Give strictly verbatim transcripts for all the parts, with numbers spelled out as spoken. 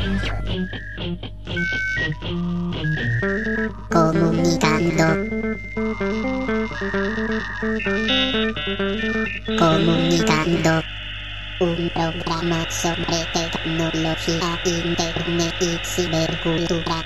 Comunicando. Comunicando. Un programa sobre tecnología, internet y cibercultura.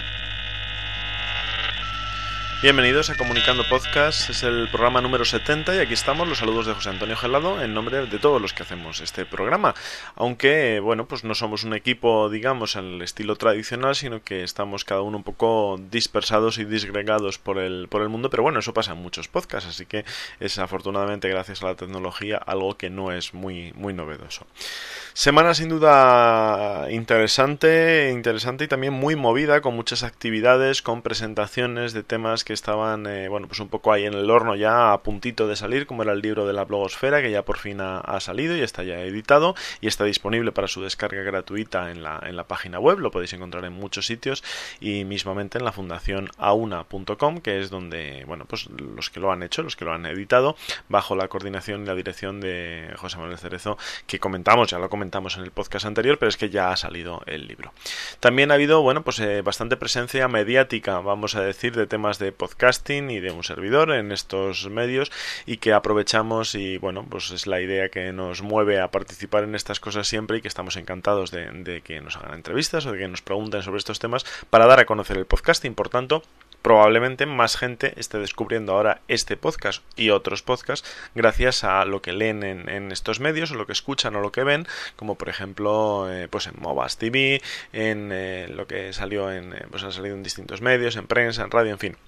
Bienvenidos a Comunicando Podcast, es el programa número setenta y aquí estamos, los saludos de José Antonio Gelado en nombre de todos los que hacemos este programa, aunque bueno, pues no somos un equipo, digamos, al estilo tradicional, sino que estamos cada uno un poco dispersados y disgregados por el, por el mundo, pero bueno, eso pasa en muchos podcasts, así que es afortunadamente gracias a la tecnología algo que no es muy, muy novedoso. Semana sin duda interesante, interesante y también muy movida, con muchas actividades, con presentaciones de temas que estaban, eh, bueno, pues un poco ahí en el horno ya a puntito de salir, como era el libro de la blogosfera, que ya por fin ha, ha salido y está ya editado y está disponible para su descarga gratuita en la, en la página web, lo podéis encontrar en muchos sitios y mismamente en la fundación auna punto com, que es donde, bueno, pues los que lo han hecho, los que lo han editado, bajo la coordinación y la dirección de José Manuel Cerezo, que comentamos, ya lo comentamos en el podcast anterior, pero es que ya ha salido el libro. También ha habido, bueno, pues eh, bastante presencia mediática, vamos a decir, de temas de podcasting y de un servidor en estos medios y que aprovechamos y, bueno, pues es la idea que nos mueve a participar en estas cosas siempre y que estamos encantados de, de que nos hagan entrevistas o de que nos pregunten sobre estos temas para dar a conocer el podcasting. Por tanto, probablemente más gente esté descubriendo ahora este podcast y otros podcasts gracias a lo que leen en, en estos medios o lo que escuchan o lo que ven, como por ejemplo eh, pues en Movas T V, en eh, lo que salió en eh, pues ha salido en distintos medios, en prensa, en radio, en fin.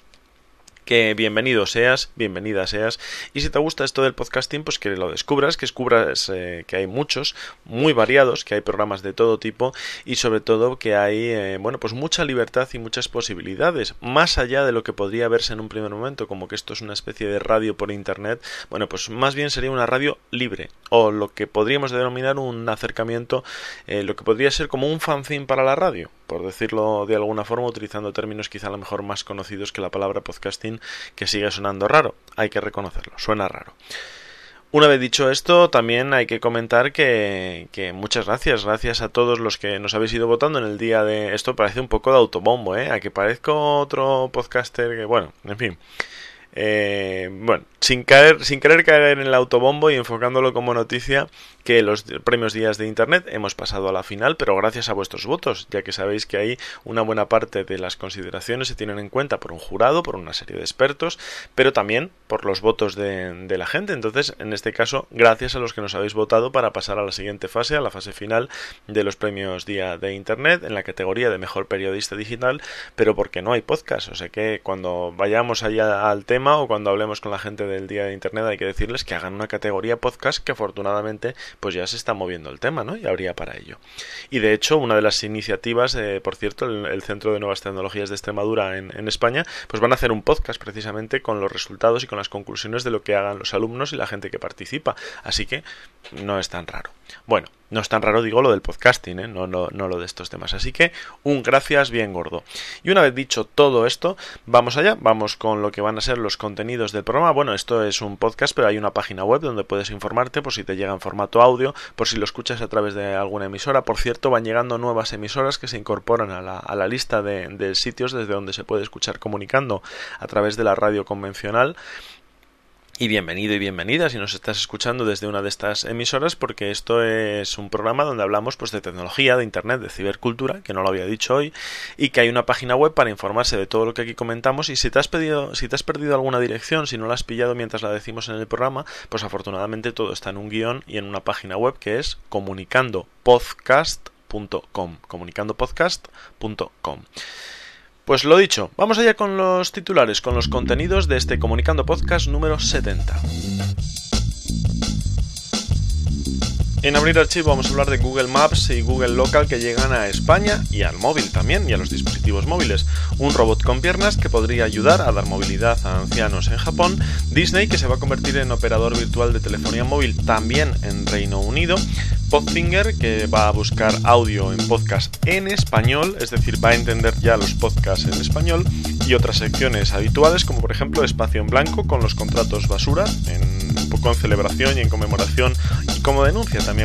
Que bienvenido seas, bienvenida seas, y si te gusta esto del podcasting, pues que lo descubras, que descubras eh, que hay muchos, muy variados, que hay programas de todo tipo y sobre todo que hay, eh, bueno, pues mucha libertad y muchas posibilidades, más allá de lo que podría verse en un primer momento, como que esto es una especie de radio por internet. Bueno, pues más bien sería una radio libre, o lo que podríamos denominar un acercamiento, eh, lo que podría ser como un fanzine para la radio, por decirlo de alguna forma, utilizando términos quizá a lo mejor más conocidos que la palabra podcasting, que sigue sonando raro, hay que reconocerlo, suena raro. Una vez dicho esto, también hay que comentar que, que muchas gracias, gracias a todos los que nos habéis ido votando en el día de... Esto parece un poco de autobombo, ¿eh? A que parezco otro podcaster que, bueno, en fin... Eh, bueno, sin caer, sin querer caer en el autobombo y enfocándolo como noticia, que los premios Días de Internet hemos pasado a la final, pero gracias a vuestros votos, ya que sabéis que ahí una buena parte de las consideraciones se tienen en cuenta por un jurado, por una serie de expertos, pero también por los votos de, de la gente. Entonces, en este caso, gracias a los que nos habéis votado para pasar a la siguiente fase, a la fase final de los premios Día de Internet, en la categoría de Mejor Periodista Digital, pero porque no hay podcast, o sea que cuando vayamos allá al tema o cuando hablemos con la gente del Día de Internet hay que decirles que hagan una categoría podcast, que afortunadamente pues ya se está moviendo el tema, ¿no? Y habría para ello. Y de hecho, una de las iniciativas, eh, por cierto, el, el Centro de Nuevas Tecnologías de Extremadura en, en España, pues van a hacer un podcast precisamente con los resultados y con las conclusiones de lo que hagan los alumnos y la gente que participa. Así que no es tan raro. Bueno, no es tan raro, digo, lo del podcasting, ¿eh? no, no, no lo de estos temas. Así que un gracias bien gordo. Y una vez dicho todo esto, vamos allá, vamos con lo que van a ser los contenidos del programa. Bueno, esto es un podcast, pero hay una página web donde puedes informarte por si te llega en formato audio, por si lo escuchas a través de alguna emisora. Por cierto, van llegando nuevas emisoras que se incorporan a la, a la lista de, de sitios desde donde se puede escuchar Comunicando a través de la radio convencional. Y bienvenido y bienvenida si nos estás escuchando desde una de estas emisoras, porque esto es un programa donde hablamos pues de tecnología, de internet, de cibercultura, que no lo había dicho hoy, y que hay una página web para informarse de todo lo que aquí comentamos. Y si te has pedido, si te has perdido alguna dirección, si no la has pillado mientras la decimos en el programa, pues afortunadamente todo está en un guión y en una página web que es comunicando podcast punto com, comunicando podcast punto com. Pues lo dicho, vamos allá con los titulares, con los contenidos de este Comunicando Podcast número setenta. En Abrir Archivo vamos a hablar de Google Maps y Google Local que llegan a España y al móvil también, y a los dispositivos móviles. Un robot con piernas que podría ayudar a dar movilidad a ancianos en Japón. Disney, que se va a convertir en operador virtual de telefonía móvil también en Reino Unido. Podfinger, que va a buscar audio en podcast en español, es decir, va a entender ya los podcasts en español. Y otras secciones habituales, como por ejemplo Espacio en Blanco con los contratos basura, en un poco en celebración y en conmemoración y como denuncia también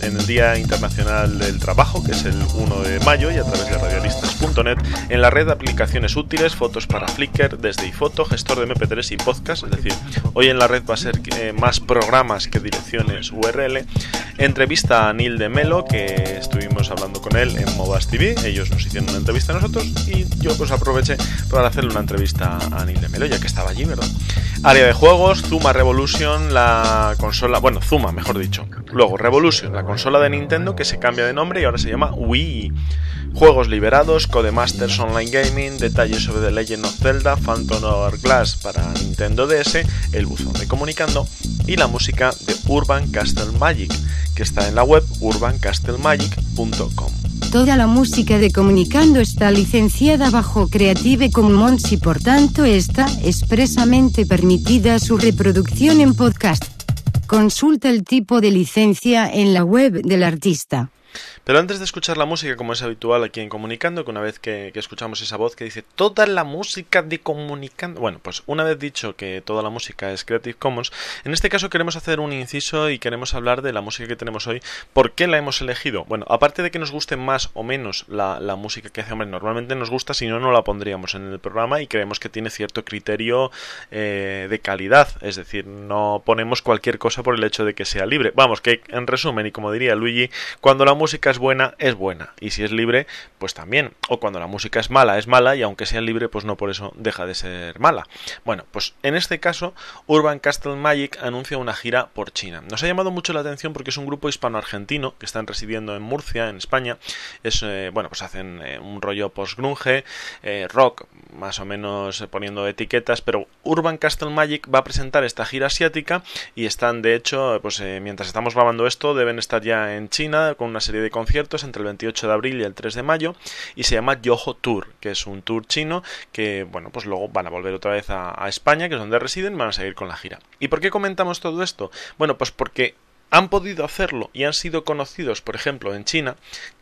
en el Día Internacional del Trabajo, que es el uno de mayo, y a través de radialistas punto net, en la red de aplicaciones útiles, fotos para Flickr, desde iPhoto, gestor de eme pe tres y podcast. Es decir, hoy en la red va a ser eh, más programas que direcciones U R L. Entrevista a Neil de Melo, que estuvimos hablando con él en Mobas T V. Ellos nos hicieron una entrevista a nosotros y yo pues aproveché para hacerle una entrevista a Neil de Melo, ya que estaba allí, ¿verdad? Área de juegos, Zuma Revolution, la consola, bueno, Zuma, mejor dicho. Luego Revolution, la consola de Nintendo que se cambia de nombre y ahora se llama Wii. Juegos liberados, Codemasters Online Gaming, detalles sobre The Legend of Zelda, Phantom Hourglass para Nintendo D S, el buzón de Comunicando y la música de Urban Castle Magic, que está en la web urban castle magic punto com. Toda la música de Comunicando está licenciada bajo Creative Commons y por tanto está expresamente permitida su reproducción en podcast. Consulta el tipo de licencia en la web del artista. Pero antes de escuchar la música, como es habitual aquí en Comunicando, que una vez que, que escuchamos esa voz que dice toda la música de Comunicando, bueno, pues una vez dicho que toda la música es Creative Commons, en este caso queremos hacer un inciso y queremos hablar de la música que tenemos hoy. ¿Por qué la hemos elegido? Bueno, aparte de que nos guste más o menos la, la música que hace, hombre, normalmente nos gusta, si no, no la pondríamos en el programa y creemos que tiene cierto criterio eh, de calidad, es decir, no ponemos cualquier cosa por el hecho de que sea libre. Vamos, que en resumen, y como diría Luigi, cuando la música es buena, es buena, y si es libre, pues también. O cuando la música es mala, es mala, y aunque sea libre, pues no por eso deja de ser mala. Bueno, pues en este caso, Urban Castle Magic anuncia una gira por China. Nos ha llamado mucho la atención porque es un grupo hispano-argentino que están residiendo en Murcia, en España. Es, eh, bueno, pues hacen eh, un rollo post-grunge, eh, rock, más o menos eh, poniendo etiquetas, pero Urban Castle Magic va a presentar esta gira asiática y están, de hecho, pues eh, mientras estamos grabando esto, deben estar ya en China con una serie de conciertos entre el veintiocho de abril y el tres de mayo, y se llama Yoho Tour, que es un tour chino que, bueno, pues luego van a volver otra vez a, a España, que es donde residen, y van a seguir con la gira. ¿Y por qué comentamos todo esto? Bueno, pues porque han podido hacerlo y han sido conocidos, por ejemplo, en China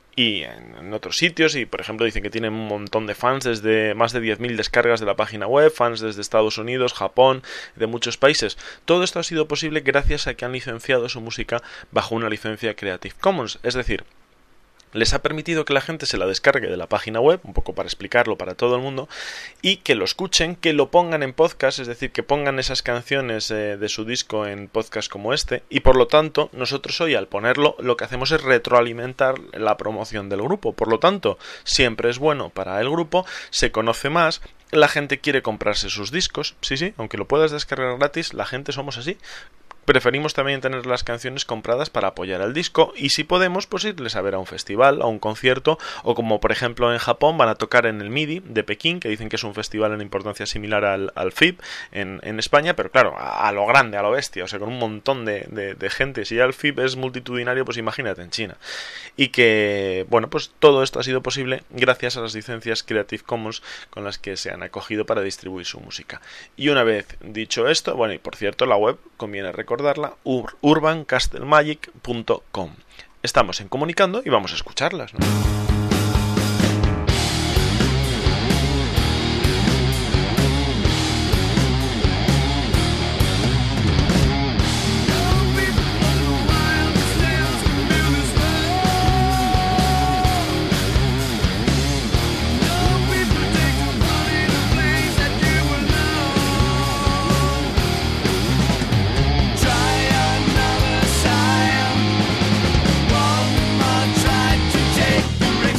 y en otros sitios, y por ejemplo dicen que tienen un montón de fans, desde más de diez mil descargas de la página web, fans desde Estados Unidos, Japón, de muchos países. Todo esto ha sido posible gracias a que han licenciado su música bajo una licencia Creative Commons, es decir, les ha permitido que la gente se la descargue de la página web, un poco para explicarlo para todo el mundo, y que lo escuchen, que lo pongan en podcast, es decir, que pongan esas canciones eh, de su disco en podcast como este, y por lo tanto, nosotros hoy al ponerlo, lo que hacemos es retroalimentar la promoción del grupo. Por lo tanto, siempre es bueno para el grupo, se conoce más, la gente quiere comprarse sus discos, sí, sí, aunque lo puedas descargar gratis, la gente somos así. Preferimos también tener las canciones compradas para apoyar al disco, y si podemos, pues irles a ver a un festival, a un concierto, o como por ejemplo en Japón van a tocar en el M I D I de Pekín, que dicen que es un festival en importancia similar al, al F I B en, en España, pero claro, a, a lo grande, a lo bestia, o sea, con un montón de, de, de gente. Si ya el F I B es multitudinario, pues imagínate en China. Y que, bueno, pues todo esto ha sido posible gracias a las licencias Creative Commons con las que se han acogido para distribuir su música. Y una vez dicho esto, bueno, y por cierto, la web conviene recordarla, ur, urban castle magic punto com. Estamos en Comunicando y vamos a escucharlas, ¿no? Tried to take the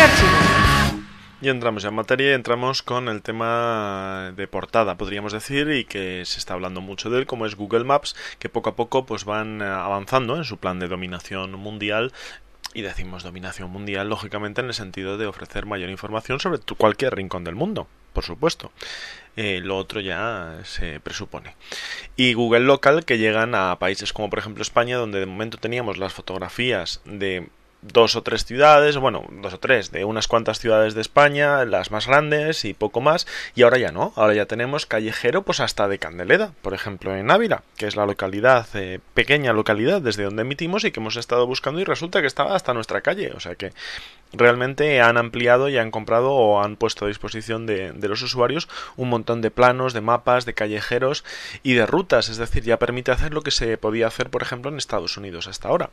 archivo. Y entramos ya en materia y entramos con el tema de portada, podríamos decir, y que se está hablando mucho de él, como es Google Maps, que poco a poco pues van avanzando en su plan de dominación mundial. Y decimos dominación mundial, lógicamente, en el sentido de ofrecer mayor información sobre tu, cualquier rincón del mundo, por supuesto. Eh, lo otro ya se presupone. Y Google Local, que llegan a países como por ejemplo España, donde de momento teníamos las fotografías de dos o tres ciudades, bueno, dos o tres, de unas cuantas ciudades de España, las más grandes y poco más, y ahora ya no, ahora ya tenemos callejero pues hasta de Candeleda, por ejemplo en Ávila, que es la localidad, eh, pequeña localidad desde donde emitimos y que hemos estado buscando y resulta que estaba hasta nuestra calle, o sea que realmente han ampliado y han comprado o han puesto a disposición de, de los usuarios un montón de planos, de mapas, de callejeros y de rutas, es decir, ya permite hacer lo que se podía hacer por ejemplo en Estados Unidos hasta ahora.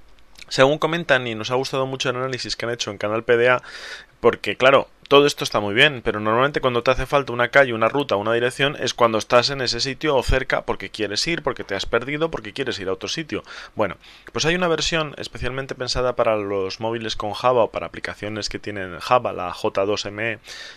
Según comentan, y nos ha gustado mucho el análisis que han hecho en Canal P D A, porque claro, todo esto está muy bien, pero normalmente cuando te hace falta una calle, una ruta, una dirección, es cuando estás en ese sitio o cerca porque quieres ir, porque te has perdido, porque quieres ir a otro sitio. Bueno, pues hay una versión especialmente pensada para los móviles con Java o para aplicaciones que tienen Java, la J dos M E,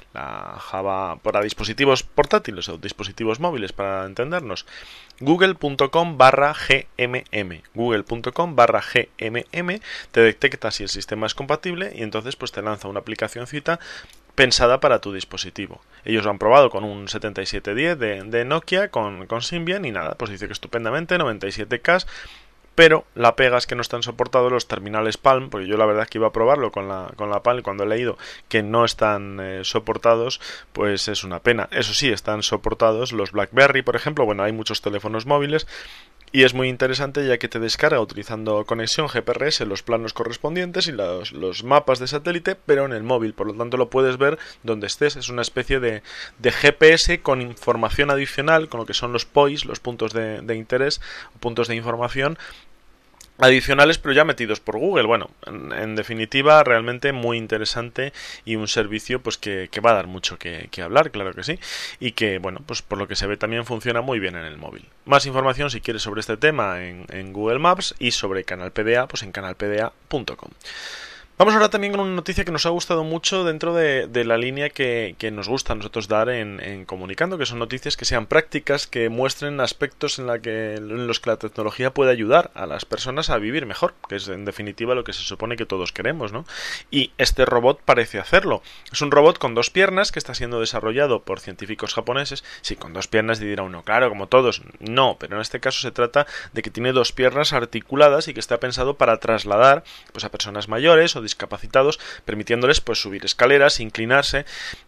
la Java para dispositivos portátiles o dispositivos móviles, para entendernos. Google.com barra GMM. Google.com barra GMM te detecta si el sistema es compatible y entonces pues te lanza una aplicacióncita pensada para tu dispositivo. Ellos lo han probado con un setenta y siete diez de, de Nokia, con, con Symbian y nada, pues dice que estupendamente, noventa y siete K, pero la pega es que no están soportados los terminales Palm, porque yo la verdad es que iba a probarlo con la, con la Palm y cuando he leído que no están eh, soportados, pues es una pena. Eso sí, están soportados los BlackBerry, por ejemplo, bueno, hay muchos teléfonos móviles, y es muy interesante ya que te descarga utilizando conexión G P R S los planos correspondientes y los, los mapas de satélite, pero en el móvil, por lo tanto lo puedes ver donde estés. Es una especie de, de G P S con información adicional, con lo que son los P O Is, los puntos de, de interés, puntos de información adicionales, pero ya metidos por Google. Bueno, en, en definitiva, realmente muy interesante y un servicio pues que, que va a dar mucho que, que hablar, claro que sí, y que, bueno, pues por lo que se ve también funciona muy bien en el móvil. Más información si quieres sobre este tema en, en Google Maps y sobre Canal P D A, pues en canal p d a punto com. Vamos ahora también con una noticia que nos ha gustado mucho dentro de, de la línea que, que nos gusta a nosotros dar en, en Comunicando, que son noticias que sean prácticas, que muestren aspectos en, la que, en los que la tecnología puede ayudar a las personas a vivir mejor, que es en definitiva lo que se supone que todos queremos, ¿no? Y este robot parece hacerlo. Es un robot con dos piernas que está siendo desarrollado por científicos japoneses. Sí, con dos piernas dirá uno, claro, como todos. No, pero en este caso se trata de que tiene dos piernas articuladas y que está pensado para trasladar pues a personas mayores o discapacitados, permitiéndoles pues subir escaleras, inclinarse.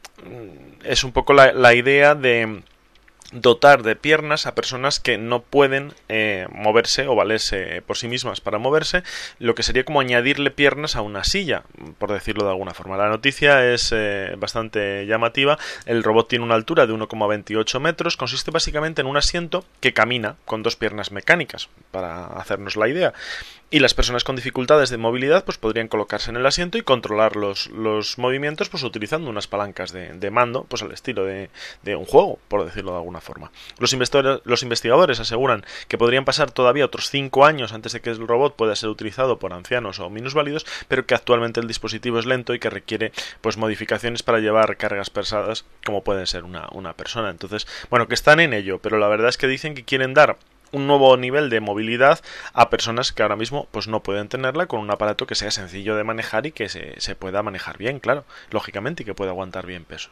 Es un poco la, la idea de dotar de piernas a personas que no pueden eh, moverse o valerse por sí mismas para moverse, lo que sería como añadirle piernas a una silla, por decirlo de alguna forma. La noticia es eh, bastante llamativa. El robot tiene una altura de uno coma veintiocho metros, consiste básicamente en un asiento que camina con dos piernas mecánicas, para hacernos la idea. Y las personas con dificultades de movilidad pues podrían colocarse en el asiento y controlar los, los movimientos pues utilizando unas palancas de, de mando, pues al estilo de, de un juego, por decirlo de alguna forma. Los investigadores, los investigadores aseguran que podrían pasar todavía otros cinco años antes de que el robot pueda ser utilizado por ancianos o minusválidos, pero que actualmente el dispositivo es lento y que requiere pues modificaciones para llevar cargas pesadas como puede ser una, una persona. Entonces, bueno, que están en ello, pero la verdad es que dicen que quieren dar un nuevo nivel de movilidad a personas que ahora mismo pues no pueden tenerla, con un aparato que sea sencillo de manejar y que se, se pueda manejar bien, claro, lógicamente, y que pueda aguantar bien peso.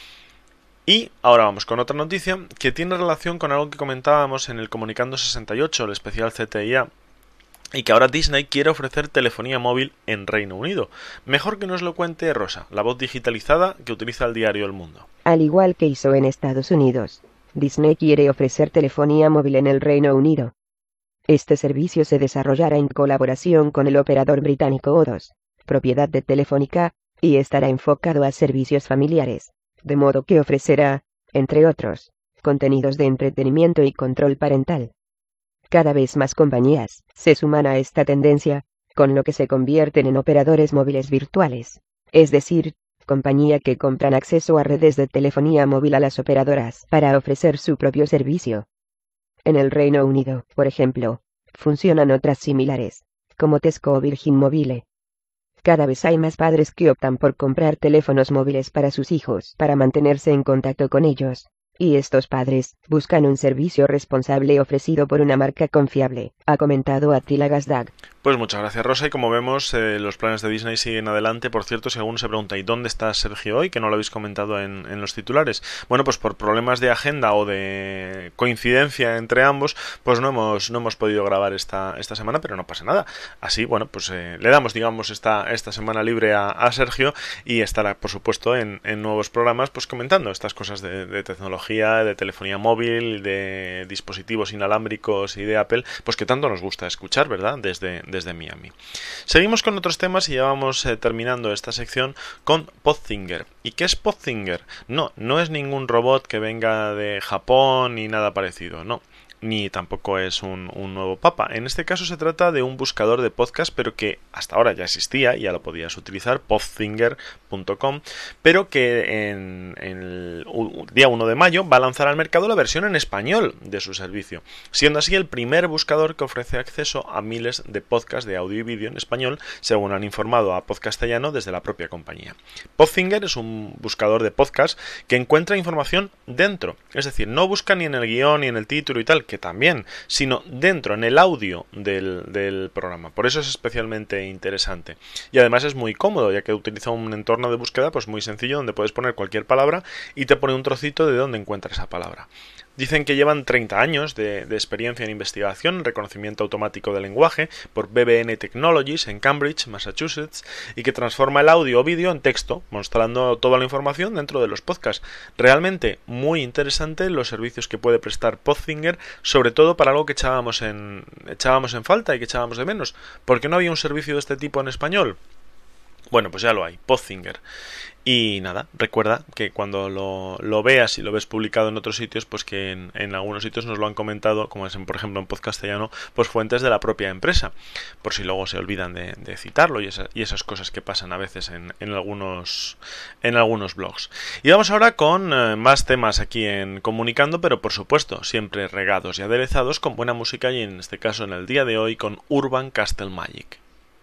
Y ahora vamos con otra noticia que tiene relación con algo que comentábamos en el Comunicando sesenta y ocho, el especial C T I A, y que ahora Disney quiere ofrecer telefonía móvil en Reino Unido. Mejor que nos lo cuente Rosa, la voz digitalizada que utiliza el diario El Mundo. Al igual que hizo en Estados Unidos, Disney quiere ofrecer telefonía móvil en el Reino Unido. Este servicio se desarrollará en colaboración con el operador británico O dos, propiedad de Telefónica, y estará enfocado a servicios familiares, de modo que ofrecerá, entre otros, contenidos de entretenimiento y control parental. Cada vez más compañías se suman a esta tendencia, con lo que se convierten en operadores móviles virtuales, es decir, compañía que compran acceso a redes de telefonía móvil a las operadoras para ofrecer su propio servicio. En el Reino Unido, por ejemplo, funcionan otras similares, como Tesco o Virgin Mobile. Cada vez hay más padres que optan por comprar teléfonos móviles para sus hijos para mantenerse en contacto con ellos. Y estos padres buscan un servicio responsable ofrecido por una marca confiable, ha comentado Attila Gazdag. Pues muchas gracias, Rosa, y como vemos, eh, los planes de Disney siguen adelante. Por cierto, si alguno se pregunta ¿y dónde está Sergio hoy? Que no lo habéis comentado en, en los titulares. Bueno, pues por problemas de agenda o de coincidencia entre ambos, pues no hemos no hemos podido grabar esta, esta semana, pero no pasa nada. Así, bueno, pues eh, le damos, digamos, esta, esta semana libre a, a Sergio y estará, por supuesto, en, en nuevos programas, pues comentando estas cosas de, de tecnología, de telefonía móvil, de dispositivos inalámbricos y de Apple, pues que tanto nos gusta escuchar, ¿verdad? Desde desde Miami. Seguimos con otros temas y ya vamos eh, terminando esta sección con Podfinger. ¿Y qué es Podfinger? No, no es ningún robot que venga de Japón ni nada parecido, no. Ni tampoco es un, un nuevo papa. En este caso se trata de un buscador de podcast, pero que hasta ahora ya existía, ya lo podías utilizar, podfinger punto com, pero que en, en el día uno de mayo va a lanzar al mercado la versión en español de su servicio, siendo así el primer buscador que ofrece acceso a miles de podcasts de audio y vídeo en español, según han informado a Podcastellano desde la propia compañía. Podfinger es un buscador de podcast que encuentra información dentro, es decir, no busca ni en el guión ni en el título y tal, que también, sino dentro, en el audio del, del programa. Por eso es especialmente interesante. Y además es muy cómodo, ya que utiliza un entorno de búsqueda pues muy sencillo, donde puedes poner cualquier palabra y te pone un trocito de dónde encuentra esa palabra. Dicen que llevan treinta años de, de experiencia en investigación en reconocimiento automático del lenguaje por B B N Technologies en Cambridge, Massachusetts, y que transforma el audio o vídeo en texto, mostrando toda la información dentro de los podcasts. Realmente muy interesante los servicios que puede prestar Podfinger, sobre todo para algo que echábamos en, echábamos en falta y que echábamos de menos. ¿Por qué no había un servicio de este tipo en español? Bueno, pues ya lo hay, Podfinger. Y nada, recuerda que cuando lo, lo veas y lo ves publicado en otros sitios, pues que en, en algunos sitios nos lo han comentado, como es en, por ejemplo en Podcastellano, pues fuentes de la propia empresa, por si luego se olvidan de, de citarlo y, esa, y esas cosas que pasan a veces en, en, algunos, en algunos blogs. Y vamos ahora con eh, más temas aquí en Comunicando, pero por supuesto siempre regados y aderezados con buena música, y en este caso en el día de hoy con Urban Castle Magic.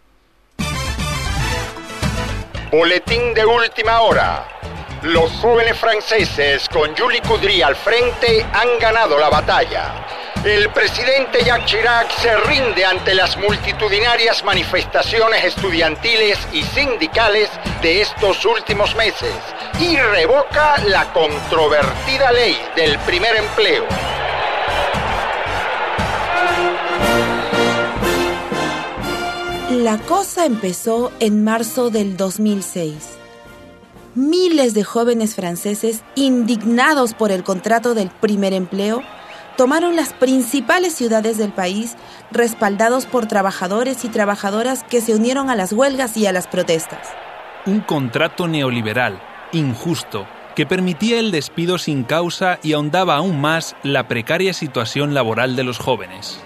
Boletín de última hora. Los jóvenes franceses con Julie Coudry al frente han ganado la batalla. El presidente Jacques Chirac se rinde ante las multitudinarias manifestaciones estudiantiles y sindicales de estos últimos meses y revoca la controvertida ley del primer empleo. La cosa empezó en marzo del dos mil seis. Miles de jóvenes franceses, indignados por el contrato del primer empleo, tomaron las principales ciudades del país, respaldados por trabajadores y trabajadoras que se unieron a las huelgas y a las protestas. Un contrato neoliberal, injusto, que permitía el despido sin causa y ahondaba aún más la precaria situación laboral de los jóvenes.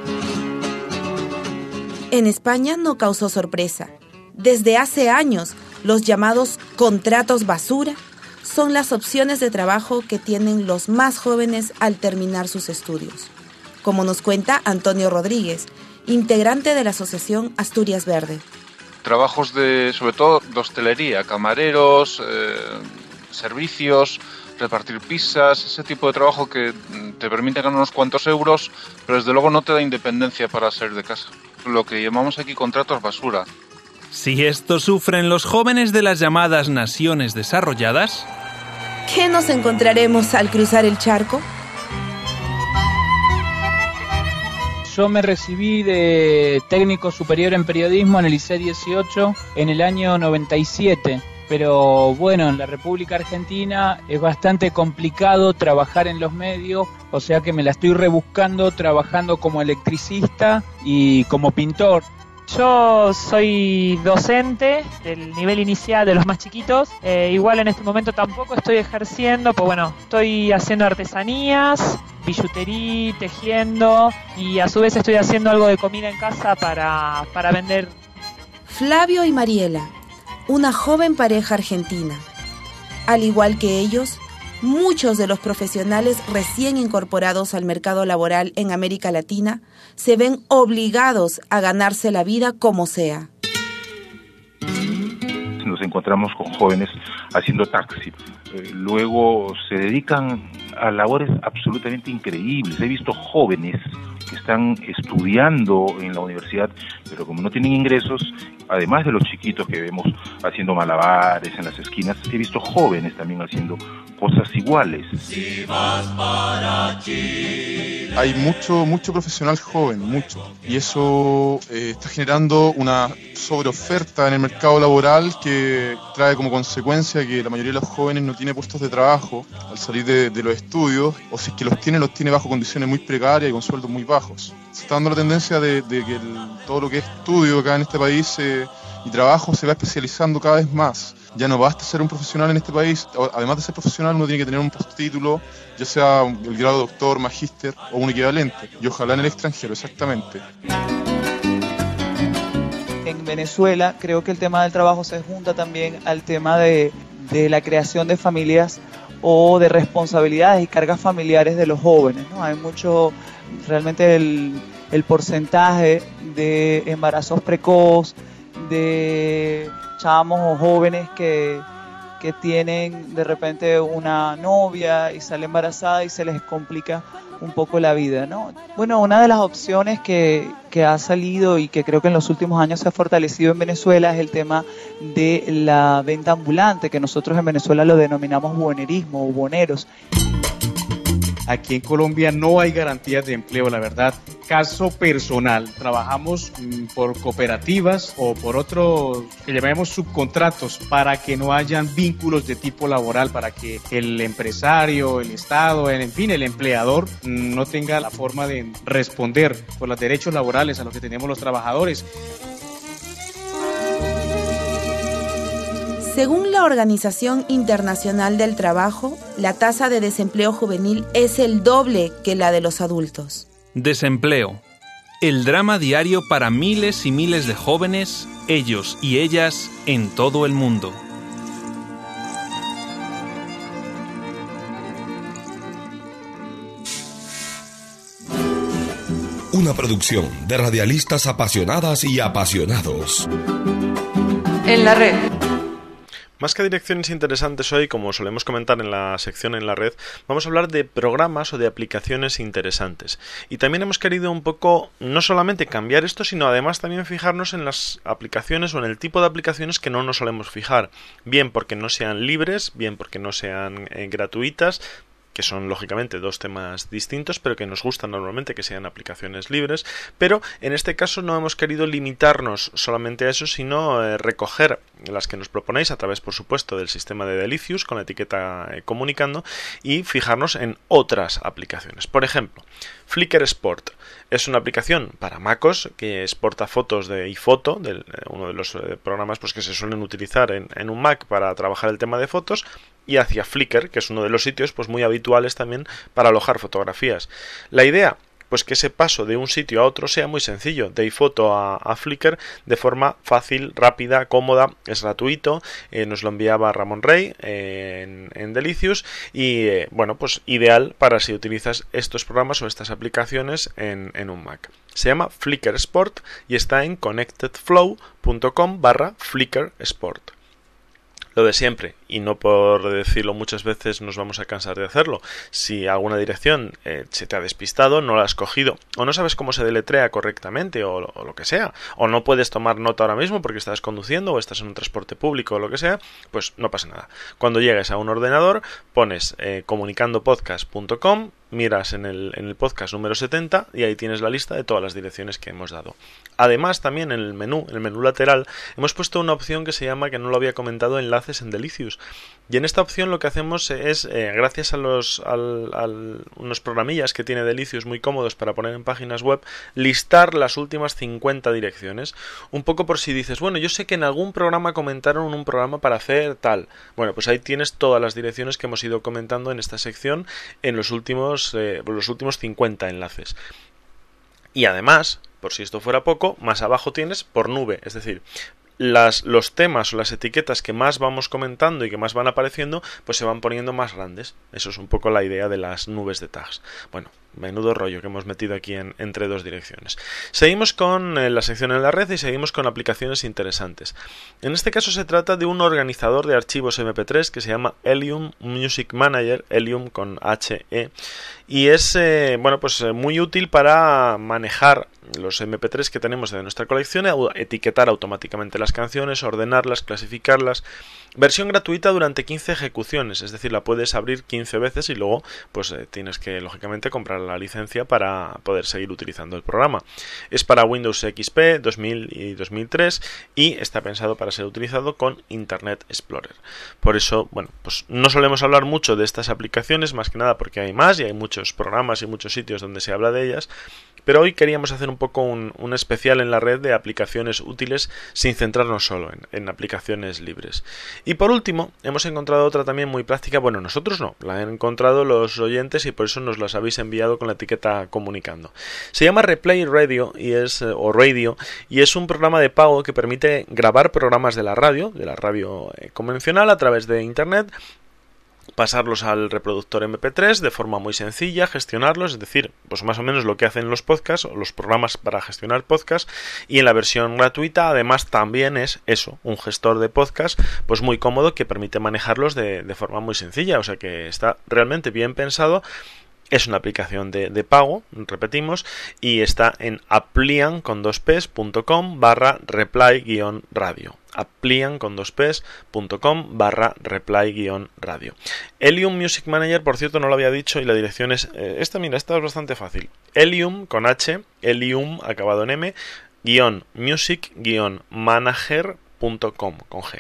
En España no causó sorpresa. Desde hace años, los llamados contratos basura son las opciones de trabajo que tienen los más jóvenes al terminar sus estudios, como nos cuenta Antonio Rodríguez, integrante de la asociación Asturias Verde. Trabajos de, sobre todo, de hostelería, camareros, eh, servicios, repartir pizzas, ese tipo de trabajo que te permite ganar unos cuantos euros, pero desde luego no te da independencia para salir de casa. Lo que llamamos aquí contratos basura. Si esto sufren los jóvenes de las llamadas naciones desarrolladas, ¿qué nos encontraremos al cruzar el charco? Yo me recibí de técnico superior en periodismo en el I C E dieciocho en el año noventa y siete. Pero bueno, en la República Argentina es bastante complicado trabajar en los medios, o sea que me la estoy rebuscando trabajando como electricista y como pintor. Yo soy docente del nivel inicial de los más chiquitos, eh, igual en este momento tampoco estoy ejerciendo, pues bueno, estoy haciendo artesanías, billutería, tejiendo y a su vez estoy haciendo algo de comida en casa para, para vender. Flavio y Mariela, una joven pareja argentina. Al igual que ellos, muchos de los profesionales recién incorporados al mercado laboral en América Latina se ven obligados a ganarse la vida como sea. encontramos con jóvenes haciendo taxi. Eh, luego se dedican a labores absolutamente increíbles. He visto jóvenes que están estudiando en la universidad, pero como no tienen ingresos, además de los chiquitos que vemos haciendo malabares en las esquinas, he visto jóvenes también haciendo cosas iguales. Si vas para Chile. Hay mucho, mucho profesional joven, mucho, y eso eh, está generando una sobreoferta en el mercado laboral que trae como consecuencia que la mayoría de los jóvenes no tiene puestos de trabajo al salir de, de los estudios, o si es que los tiene, los tiene bajo condiciones muy precarias y con sueldos muy bajos. Se está dando la tendencia de, de que el, todo lo que es estudio acá en este país eh, y trabajo se va especializando cada vez más. Ya no basta ser un profesional en este país, además de ser profesional uno tiene que tener un postítulo, ya sea el grado de doctor, magíster o un equivalente, y ojalá en el extranjero, exactamente. En Venezuela creo que el tema del trabajo se junta también al tema de, de la creación de familias o de responsabilidades y cargas familiares de los jóvenes, ¿no? Hay mucho, realmente el, el porcentaje de embarazos precoz, de chamos o jóvenes que, que tienen de repente una novia y sale embarazada y se les complica un poco la vida, ¿no? Bueno, una de las opciones que, que ha salido y que creo que en los últimos años se ha fortalecido en Venezuela es el tema de la venta ambulante, que nosotros en Venezuela lo denominamos buhonerismo o buhoneros. Aquí en Colombia no hay garantías de empleo, la verdad. Caso personal, trabajamos mm, por cooperativas o por otros que llamamos subcontratos para que no hayan vínculos de tipo laboral, para que el empresario, el Estado, el, en fin, el empleador mm, no tenga la forma de responder por los derechos laborales a los que tenemos los trabajadores. Según la Organización Internacional del Trabajo, la tasa de desempleo juvenil es el doble que la de los adultos. Desempleo. El drama diario para miles y miles de jóvenes, ellos y ellas, en todo el mundo. Una producción de radialistas apasionadas y apasionados. En la red. Más que direcciones interesantes hoy, como solemos comentar en la sección En la red, vamos a hablar de programas o de aplicaciones interesantes. Y también hemos querido un poco, no solamente cambiar esto, sino además también fijarnos en las aplicaciones o en el tipo de aplicaciones que no nos solemos fijar. Bien porque no sean libres, bien porque no sean eh, gratuitas, que son lógicamente dos temas distintos, pero que nos gustan normalmente que sean aplicaciones libres, pero en este caso no hemos querido limitarnos solamente a eso, sino eh, recoger las que nos proponéis a través, por supuesto, del sistema de Delicious con la etiqueta eh, comunicando, y fijarnos en otras aplicaciones. Por ejemplo, Flickr Sport es una aplicación para MacOS que exporta fotos de iPhoto, de, de uno de los eh, programas pues, que se suelen utilizar en, en un Mac para trabajar el tema de fotos, y hacia Flickr, que es uno de los sitios pues muy habituales también para alojar fotografías. La idea, pues que ese paso de un sitio a otro sea muy sencillo, de iPhoto a, a Flickr, de forma fácil, rápida, cómoda, es gratuito, eh, nos lo enviaba Ramón Rey eh, en, en Delicious, y eh, bueno, pues ideal para si utilizas estos programas o estas aplicaciones en, en un Mac. Se llama Flickr Sport y está en connectedflow punto com barra Flickr Sport. Lo de siempre, y no por decirlo muchas veces nos vamos a cansar de hacerlo. Si alguna dirección eh, se te ha despistado, no la has cogido, o no sabes cómo se deletrea correctamente, o, o lo que sea, o no puedes tomar nota ahora mismo porque estás conduciendo o estás en un transporte público o lo que sea, pues no pasa nada. Cuando llegues a un ordenador, pones eh, comunicando podcast punto com, miras en el, en el podcast número setenta y ahí tienes la lista de todas las direcciones que hemos dado. Además, también en el menú, en el menú lateral, hemos puesto una opción que se llama, que no lo había comentado, enlaces en Delicious. Y en esta opción lo que hacemos es, eh, gracias a los al, al, unos programillas que tiene Delicious muy cómodos para poner en páginas web, listar las últimas cincuenta direcciones. Un poco por si dices, bueno, yo sé que en algún programa comentaron un programa para hacer tal. Bueno, pues ahí tienes todas las direcciones que hemos ido comentando en esta sección en los últimos, eh, los últimos cincuenta enlaces. Y además, por si esto fuera poco, más abajo tienes por nube, es decir, Las, los temas o las etiquetas que más vamos comentando y que más van apareciendo, pues se van poniendo más grandes. Eso es un poco la idea de las nubes de tags. Bueno, menudo rollo que hemos metido aquí en, entre dos direcciones. Seguimos con eh, la sección en la red y seguimos con aplicaciones interesantes. En este caso se trata de un organizador de archivos eme pe tres que se llama Helium Music Manager, Helium con H E, y es eh, bueno, pues eh, muy útil para manejar los eme pe tres que tenemos de nuestra colección, etiquetar automáticamente las canciones, ordenarlas, clasificarlas. Versión gratuita durante quince ejecuciones, es decir, la puedes abrir quince veces y luego pues eh, tienes que lógicamente comprar la licencia para poder seguir utilizando el programa. Es para Windows equis pe dos mil y dos mil tres y está pensado para ser utilizado con Internet Explorer. Por eso, bueno, pues no solemos hablar mucho de estas aplicaciones, más que nada porque hay más y hay muchos programas y muchos sitios donde se habla de ellas, pero hoy queríamos hacer un poco un, un especial en la red de aplicaciones útiles sin centrarnos solo en, en aplicaciones libres. Y por último, hemos encontrado otra también muy práctica, bueno, nosotros no, la han encontrado los oyentes y por eso nos las habéis enviado con la etiqueta comunicando. Se llama Replay Radio y es, o Radio y es un programa de pago que permite grabar programas de la radio, de la radio eh, convencional a través de Internet, pasarlos al reproductor eme pe tres de forma muy sencilla, gestionarlos, es decir, pues más o menos lo que hacen los podcasts o los programas para gestionar podcasts, y en la versión gratuita además también es eso, un gestor de podcast pues muy cómodo que permite manejarlos de, de forma muy sencilla, o sea que está realmente bien pensado. Es una aplicación de, de pago, repetimos, y está en applian con dos pes punto com barra reply guión radio. applian con dos pes punto com barra reply guión radio. Helium Music Manager, por cierto, no lo había dicho y la dirección es eh, esta, mira, esta es bastante fácil. Helium con H, Helium acabado en M, guión music guión manager punto com con G.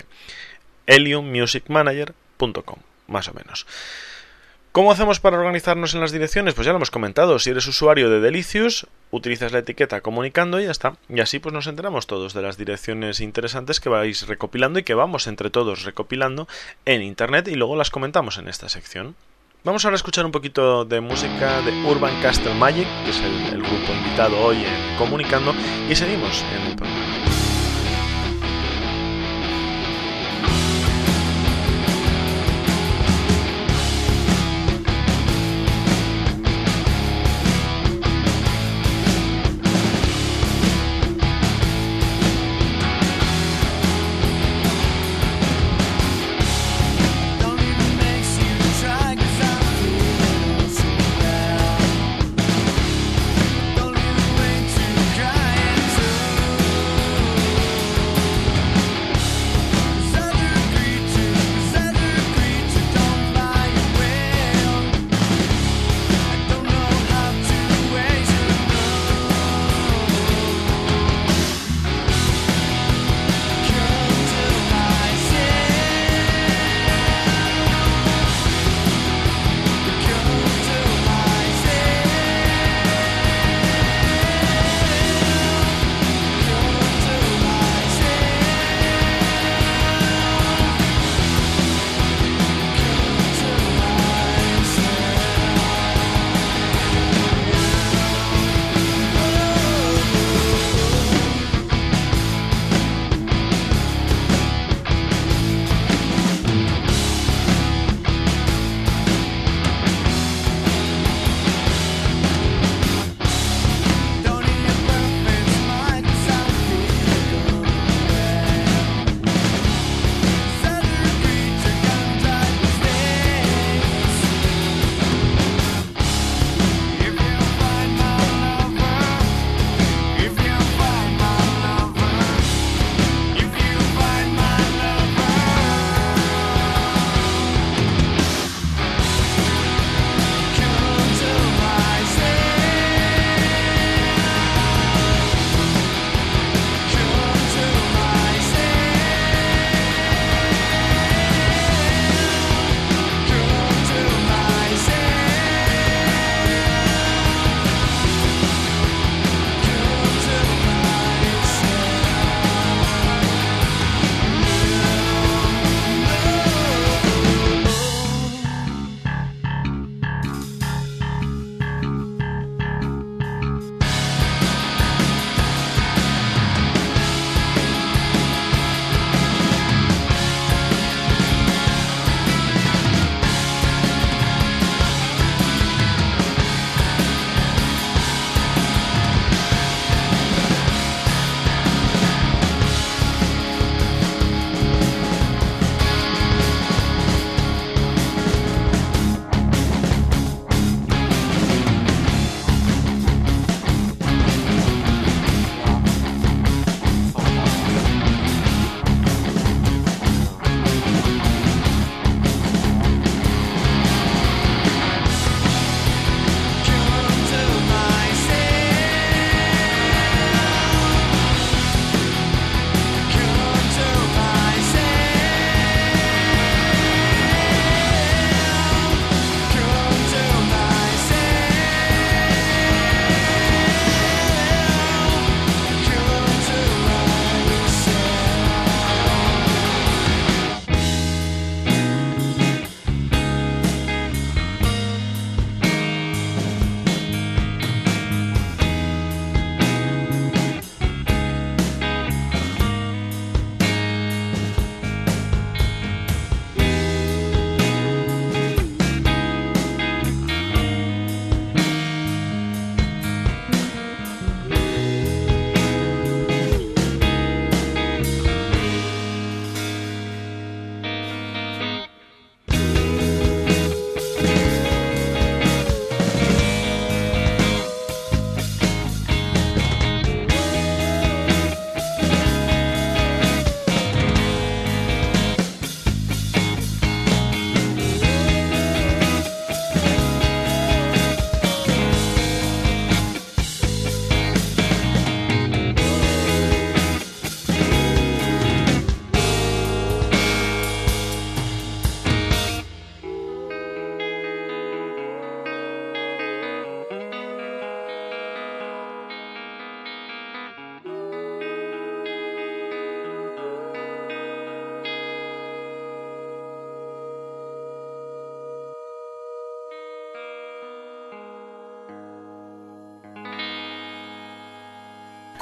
helium music manager punto com, más o menos. ¿Cómo hacemos para organizarnos en las direcciones? Pues ya lo hemos comentado. Si eres usuario de Delicious, utilizas la etiqueta comunicando y ya está. Y así pues nos enteramos todos de las direcciones interesantes que vais recopilando y que vamos entre todos recopilando en Internet y luego las comentamos en esta sección. Vamos ahora a escuchar un poquito de música de Urban Castle Magic, que es el, el grupo invitado hoy en Comunicando, y seguimos en el programa. Don't even wait to cry into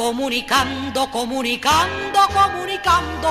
comunicando, comunicando, comunicando.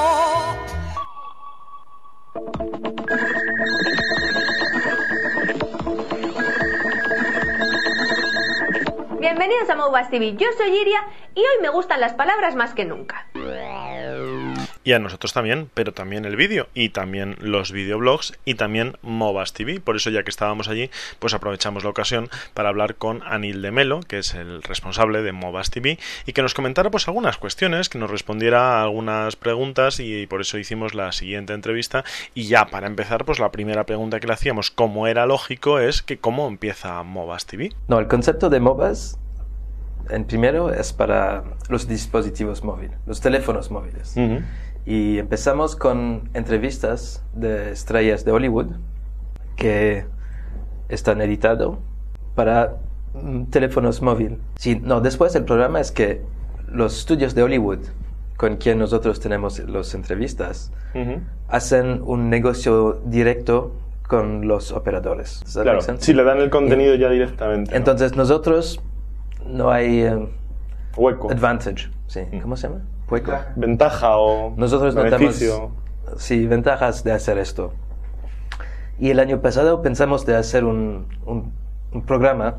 Bienvenidos a Mobas T V, yo soy Iria y hoy me gustan las palabras más que nunca. Y a nosotros también, pero también el vídeo, y también los videoblogs, y también Mobas T V. Por eso, ya que estábamos allí, pues aprovechamos la ocasión para hablar con Anil de Melo, que es el responsable de Mobas T V, y que nos comentara pues algunas cuestiones, que nos respondiera a algunas preguntas, y por eso hicimos la siguiente entrevista. Y ya para empezar, pues la primera pregunta que le hacíamos, como era lógico, es que ¿cómo empieza Mobas T V? No, el concepto de Mobas, en primero, es para los dispositivos móviles, los teléfonos móviles. Uh-huh. Y empezamos con entrevistas de estrellas de Hollywood que están editadas para mm, teléfonos móviles. Sí, no, después el problema es que los estudios de Hollywood, con quien nosotros tenemos las entrevistas, uh-huh. hacen un negocio directo con los operadores. Claro, sí, le dan el contenido y, ya directamente. Entonces, ¿no? nosotros no hay um, hueco. Advantage, sí. ¿Cómo se llama? Hueco. Ventaja o nosotros beneficio. Notamos, sí, ventajas de hacer esto. Y el año pasado pensamos de hacer un, un, un programa,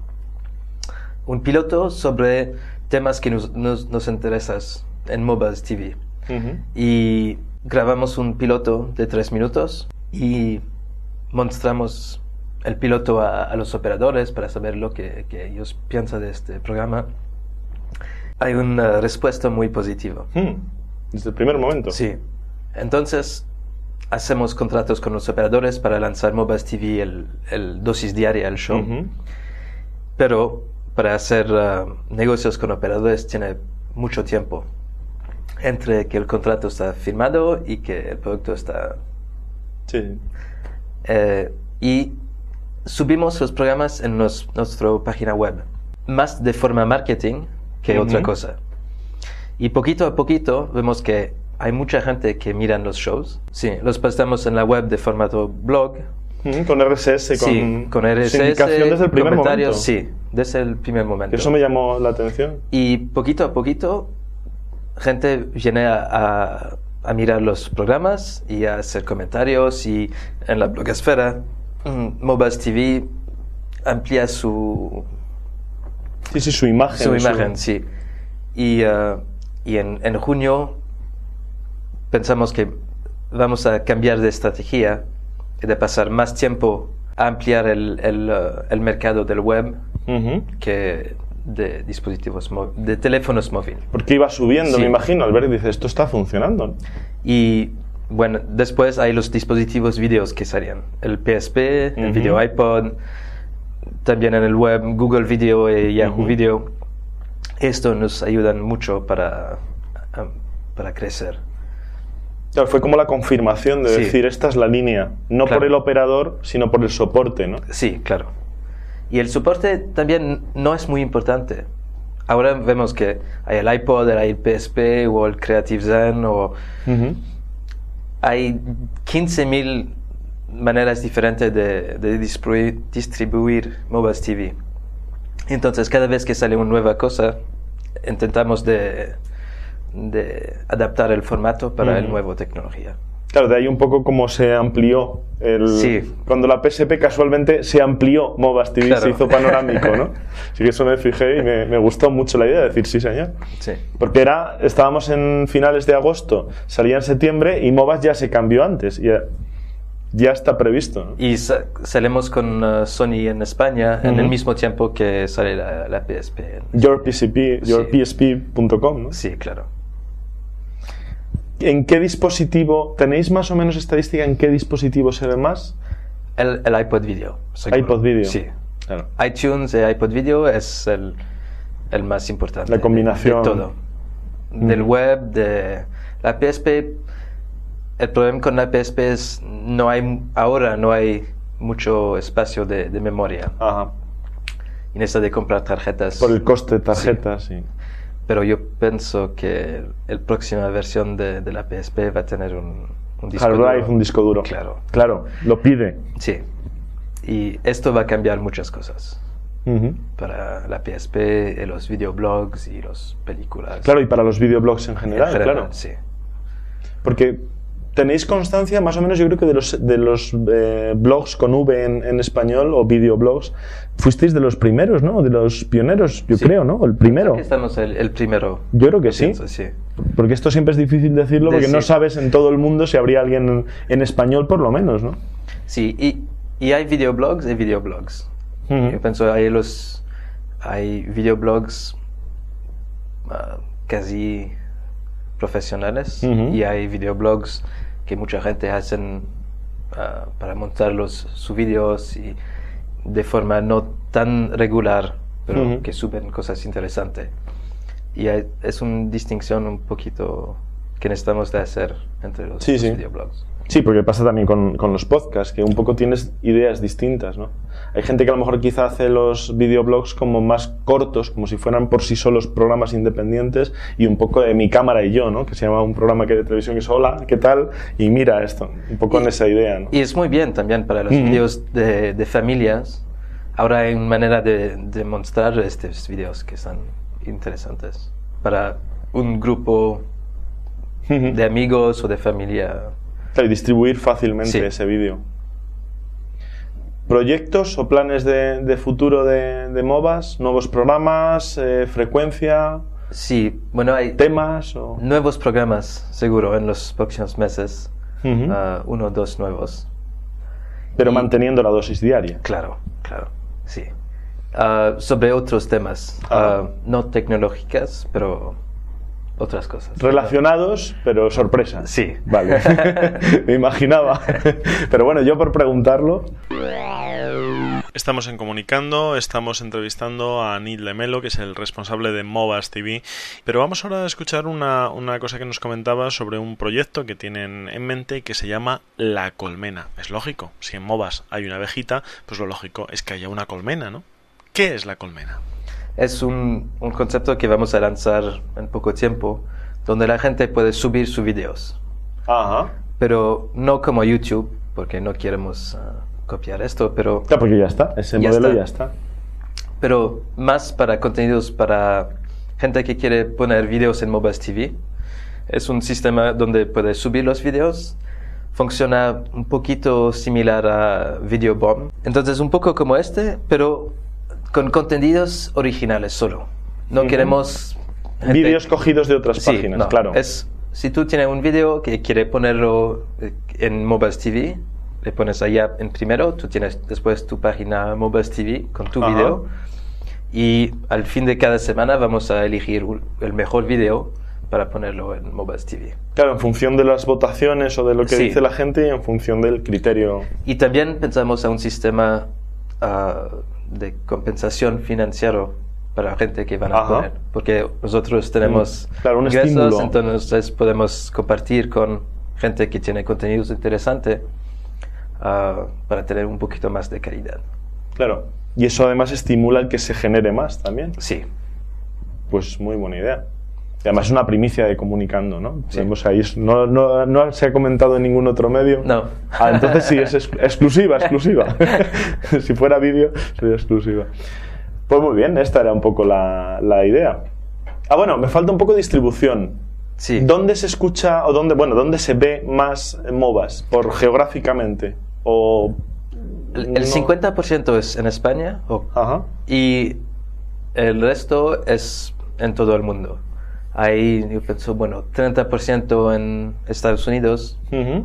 un piloto sobre temas que nos, nos, nos interesan en Mobas T V. Uh-huh. Y grabamos un piloto de tres minutos y mostramos el piloto a, a los operadores para saber lo que, que ellos piensan de este programa. Hay una respuesta muy positiva. Hmm. Desde el primer momento. Sí. Entonces, hacemos contratos con los operadores para lanzar Mobas T V, el, el dosis diaria, el show. Uh-huh. Pero para hacer uh, negocios con operadores tiene mucho tiempo entre que el contrato está firmado y que el producto está... Sí. Eh, y subimos los programas en nos, nuestra página web. Más de forma marketing que uh-huh. otra cosa. Y poquito a poquito vemos que hay mucha gente que mira los shows. Sí, los postamos en la web de formato blog. Uh-huh. Con R S S, con, sí, con R S S, indicación desde el primer momento. Sí, desde el primer momento. Eso me llamó la atención. Y poquito a poquito, gente viene a, a, a mirar los programas y a hacer comentarios. Y en la blogosfera, um, Mobas T V amplía su... Sí, sí, su imagen. Su imagen, su... sí. Y, uh, y en, en junio pensamos que vamos a cambiar de estrategia y de pasar más tiempo a ampliar el, el, uh, el mercado del web uh-huh. que de dispositivos de teléfonos móviles. Porque iba subiendo, sí. me imagino, al ver, dice, esto está funcionando. Y bueno, después hay los dispositivos videos que salían. El P S P, uh-huh. el video iPod, también en el web, Google Video y Yahoo uh-huh. Video. Esto nos ayuda mucho para, um, para crecer. Claro, fue como la confirmación de sí. decir, esta es la línea, no claro. por el operador, sino por el soporte, ¿no? Sí, claro. Y el soporte también no es muy importante. Ahora vemos que hay el iPod, hay el P S P o el Creative Zen, o uh-huh. hay quince mil maneras diferentes de, de distribuir, distribuir Mobas T V. Entonces, cada vez que sale una nueva cosa, intentamos de, de adaptar el formato para uh-huh. la nueva tecnología. Claro, de ahí un poco como se amplió el... Sí. Cuando la P S P casualmente se amplió Mobas T V, claro. se hizo panorámico, ¿no? Así que eso me fijé y me, me gustó mucho la idea de decir sí, señor. Sí. Porque era, estábamos en finales de agosto, salía en septiembre y Mobas ya se cambió antes. Ya, ya está previsto, ¿no? Y sa- salimos con uh, Sony en España uh-huh. en el mismo tiempo que sale la, la P S P. Your P S P, your P S P punto com, ¿no? Sí, claro. ¿En qué dispositivo, tenéis más o menos estadística en qué dispositivo se ve más? El, el iPod Video. Seguro. iPod Video. Sí. Claro. iTunes y iPod Video es el, el más importante. La combinación. De, de todo. Mm. Del web, de la P S P. El problema con la P S P es no hay ahora no hay mucho espacio de, de memoria. Ajá. Y necesita de comprar tarjetas. Por el coste de tarjetas, sí. sí. Pero yo pienso que la próxima versión de, de la P S P va a tener un, un disco Hard duro. drive, un disco duro. Claro. Claro, lo pide. Sí. Y esto va a cambiar muchas cosas. Uh-huh. Para la P S P, los videoblogs y las películas. Claro, y para los videoblogs en general, en general claro. Sí. Porque tenéis constancia, más o menos, yo creo que de los, de los eh, blogs con V en, en español o videoblogs, fuisteis de los primeros, ¿no? De los pioneros, yo sí. creo, ¿no? El primero. Aquí estamos el, el primero. Yo creo que sí. Pienso, sí. Porque esto siempre es difícil decirlo, porque de, no sí. sabes en todo el mundo si habría alguien en, en español, por lo menos, ¿no? Sí, y, y hay videoblogs y videoblogs. Uh-huh. Yo pienso, hay los hay videoblogs uh, casi profesionales uh-huh. y hay videoblogs que mucha gente hacen uh, para montar los, sus vídeos y de forma no tan regular, pero uh-huh. que suben cosas interesantes. Y hay, es una distinción un poquito que necesitamos de hacer entre los, sí, los sí. videoblogs. Sí, porque pasa también con, con los podcasts, que un poco tienes ideas distintas, ¿no? Hay gente que a lo mejor quizá hace los videoblogs como más cortos, como si fueran por sí solos programas independientes, y un poco de Mi Cámara y Yo, ¿no? Que se llama un programa que de televisión que es hola, ¿qué tal? Y mira esto, un poco y, en esa idea, ¿no? Y es muy bien también para los mm-hmm. videos de, de familias. Ahora hay una manera de, de mostrar estos videos que son interesantes para un grupo mm-hmm. de amigos o de familia. Claro, y distribuir fácilmente sí. ese vídeo. ¿Proyectos o planes de, de futuro de, de MOVAS? ¿Nuevos programas? Eh, ¿Frecuencia? Sí, bueno, hay temas o... nuevos programas, seguro, en los próximos meses. Uh-huh. uh, uno o dos nuevos. Pero y, manteniendo la dosis diaria. Claro, claro, sí. Uh, sobre otros temas, uh, no tecnológicas, pero... otras cosas. Relacionados, pero sorpresa. Sí. Vale. Me imaginaba. Pero bueno, yo por preguntarlo. Estamos en Comunicando, estamos entrevistando a Nil de Melo, que es el responsable de MOVAS T V. Pero vamos ahora a escuchar una, una cosa que nos comentaba sobre un proyecto que tienen en mente que se llama La Colmena. Es lógico, si en MOVAS hay una abejita, pues lo lógico es que haya una colmena, ¿no? ¿Qué es La Colmena? Es un, un concepto que vamos a lanzar en poco tiempo, donde la gente puede subir sus videos. Ajá. Pero no como YouTube, porque no queremos uh, copiar esto, pero... Ya, porque ya está, ese ya modelo está. ya está. Pero más para contenidos para gente que quiere poner videos en MOVAS T V. Es un sistema donde puedes subir los videos. Funciona un poquito similar a Videobomb. Entonces, un poco como este, pero... con contenidos originales solo. No uh-huh. queremos... Gente... vídeos cogidos de otras sí, páginas, no. claro. Es, si tú tienes un vídeo que quiere ponerlo en MOVAS T V, le pones allá en primero, tú tienes después tu página MOVAS T V con tu uh-huh. vídeo, y al fin de cada semana vamos a elegir el mejor vídeo para ponerlo en MOVAS T V. Claro, en función de las votaciones o de lo que sí. dice la gente y en función del criterio. Y también pensamos a un sistema... Uh, de compensación financiera para la gente que van a Ajá. poner, porque nosotros tenemos claro, un ingresos, estímulo. Entonces podemos compartir con gente que tiene contenidos interesantes uh, para tener un poquito más de calidad. Claro, y eso además estimula el que se genere más también. Sí. Pues muy buena idea. Y además es una primicia de Comunicando, ¿no? Sí. Vemos ahí, no, no, no se ha comentado en ningún otro medio. No. Ah, entonces sí, es ex- exclusiva, exclusiva. Si fuera vídeo, sería exclusiva. Pues muy bien, esta era un poco la, la idea. Ah, bueno, me falta un poco de distribución. Sí. ¿Dónde se escucha, o dónde, bueno, dónde se ve más MOVAS? ¿Por geográficamente? O... El, el no. cincuenta por ciento es en España o, Ajá. y el resto es en todo el mundo. Hay, yo pienso, bueno, treinta por ciento en Estados Unidos uh-huh.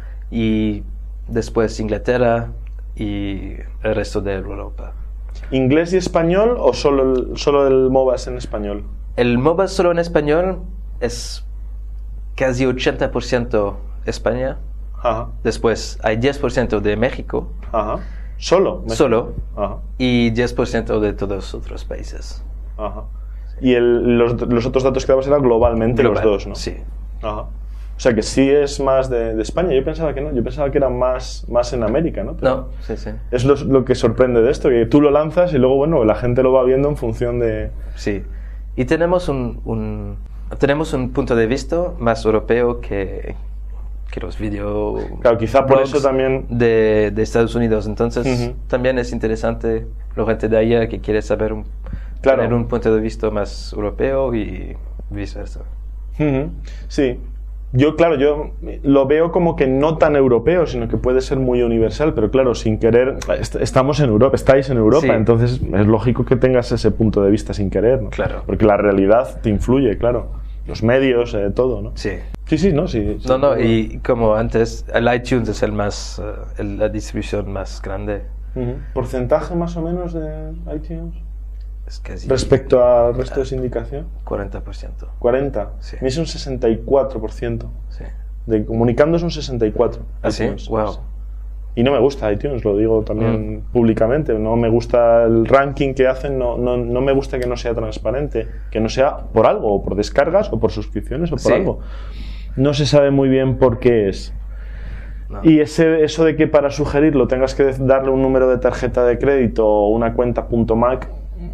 y después Inglaterra y el resto de Europa. ¿Inglés y español o solo el, solo el MOVAS en español? El MOVAS solo en español es casi ochenta por ciento España. Ajá. Después hay diez por ciento de México. Ajá. ¿Solo? México. Solo. Ajá. Y diez por ciento de todos los otros países. Ajá. Y el, los, los otros datos que dabas eran globalmente Global, los dos, ¿no? Sí. Ajá. O sea que sí es más de, de España. Yo pensaba que no. Yo pensaba que era más, más en América, ¿no? Pero no, sí, sí. Es lo, lo que sorprende de esto, que tú lo lanzas y luego, bueno, la gente lo va viendo en función de... Sí. Y tenemos un, un, tenemos un punto de vista más europeo que, que los vídeos. Claro, quizá por eso también. De, de Estados Unidos. Entonces, Uh-huh. también es interesante la gente de allá que quiere saber un, Claro. tener un punto de vista más europeo y viceversa. Uh-huh. Sí. Yo, claro, yo lo veo como que no tan europeo, sino que puede ser muy universal, pero claro, sin querer, est- estamos en Europa, estáis en Europa, Sí. entonces es lógico que tengas ese punto de vista sin querer, ¿no? Claro. Porque la realidad te influye, claro. Los medios, eh, todo, ¿no? Sí. Sí, sí, no, sí. sí. No, no, y como antes, el iTunes es el más, uh, el- la distribución más grande. Uh-huh. ¿Porcentaje más o menos de iTunes? Es casi Respecto al resto de sindicación. cuarenta por ciento. ¿cuarenta? Sí. A mí es un sesenta y cuatro por ciento. Sí. De comunicando es un sesenta y cuatro por ciento. ¿Ah, sí? iTunes. Wow. Y no me gusta iTunes, lo digo también públicamente. No me gusta el ranking que hacen, no, no, no me gusta que no sea transparente, que no sea por algo, o por descargas, o por suscripciones, o por Sí. algo. No se sabe muy bien por qué es. No. Y ese, eso de que para sugerirlo tengas que darle un número de tarjeta de crédito o una cuenta .mac,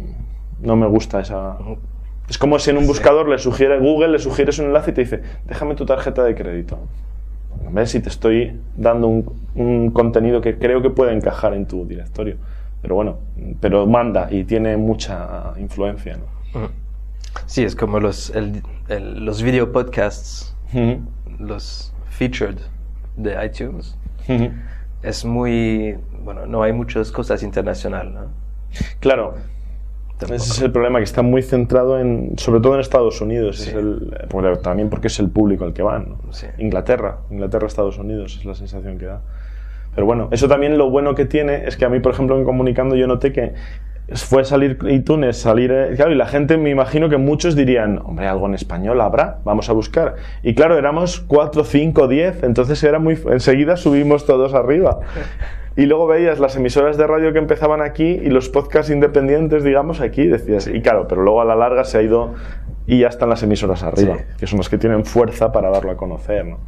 no me gusta esa... Es como si en un buscador le sugiere, Google le sugieres un enlace y te dice, déjame tu tarjeta de crédito. ¿Ves? Si te estoy dando un, un contenido que creo que puede encajar en tu directorio. Pero bueno, pero manda y tiene mucha influencia, ¿no? Ujú. Sí, es como los, el, el- los video podcasts, Ujú. los featured de iTunes. Ujú. Es muy, bueno, no hay muchas cosas internacionales, ¿no? Claro. Tampoco. Ese es el problema, que está muy centrado en, sobre todo en Estados Unidos, Sí. es el, bueno, también porque es el público al que van, ¿no? Sí. Inglaterra, Inglaterra, Estados Unidos, es la sensación que da. Pero bueno, eso también lo bueno que tiene es que a mí, por ejemplo, en Comunicando yo noté que fue salir iTunes, salir, eh, claro, y la gente, me imagino que muchos dirían, hombre, algo en español habrá, vamos a buscar. Y claro, éramos cuatro, cinco, diez, entonces era muy, enseguida subimos todos arriba. Y luego veías las emisoras de radio que empezaban aquí y los podcasts independientes, digamos, aquí, decías, y claro, pero luego a la larga se ha ido y ya están las emisoras arriba, Sí. que son las que tienen fuerza para darlo a conocer, ¿no?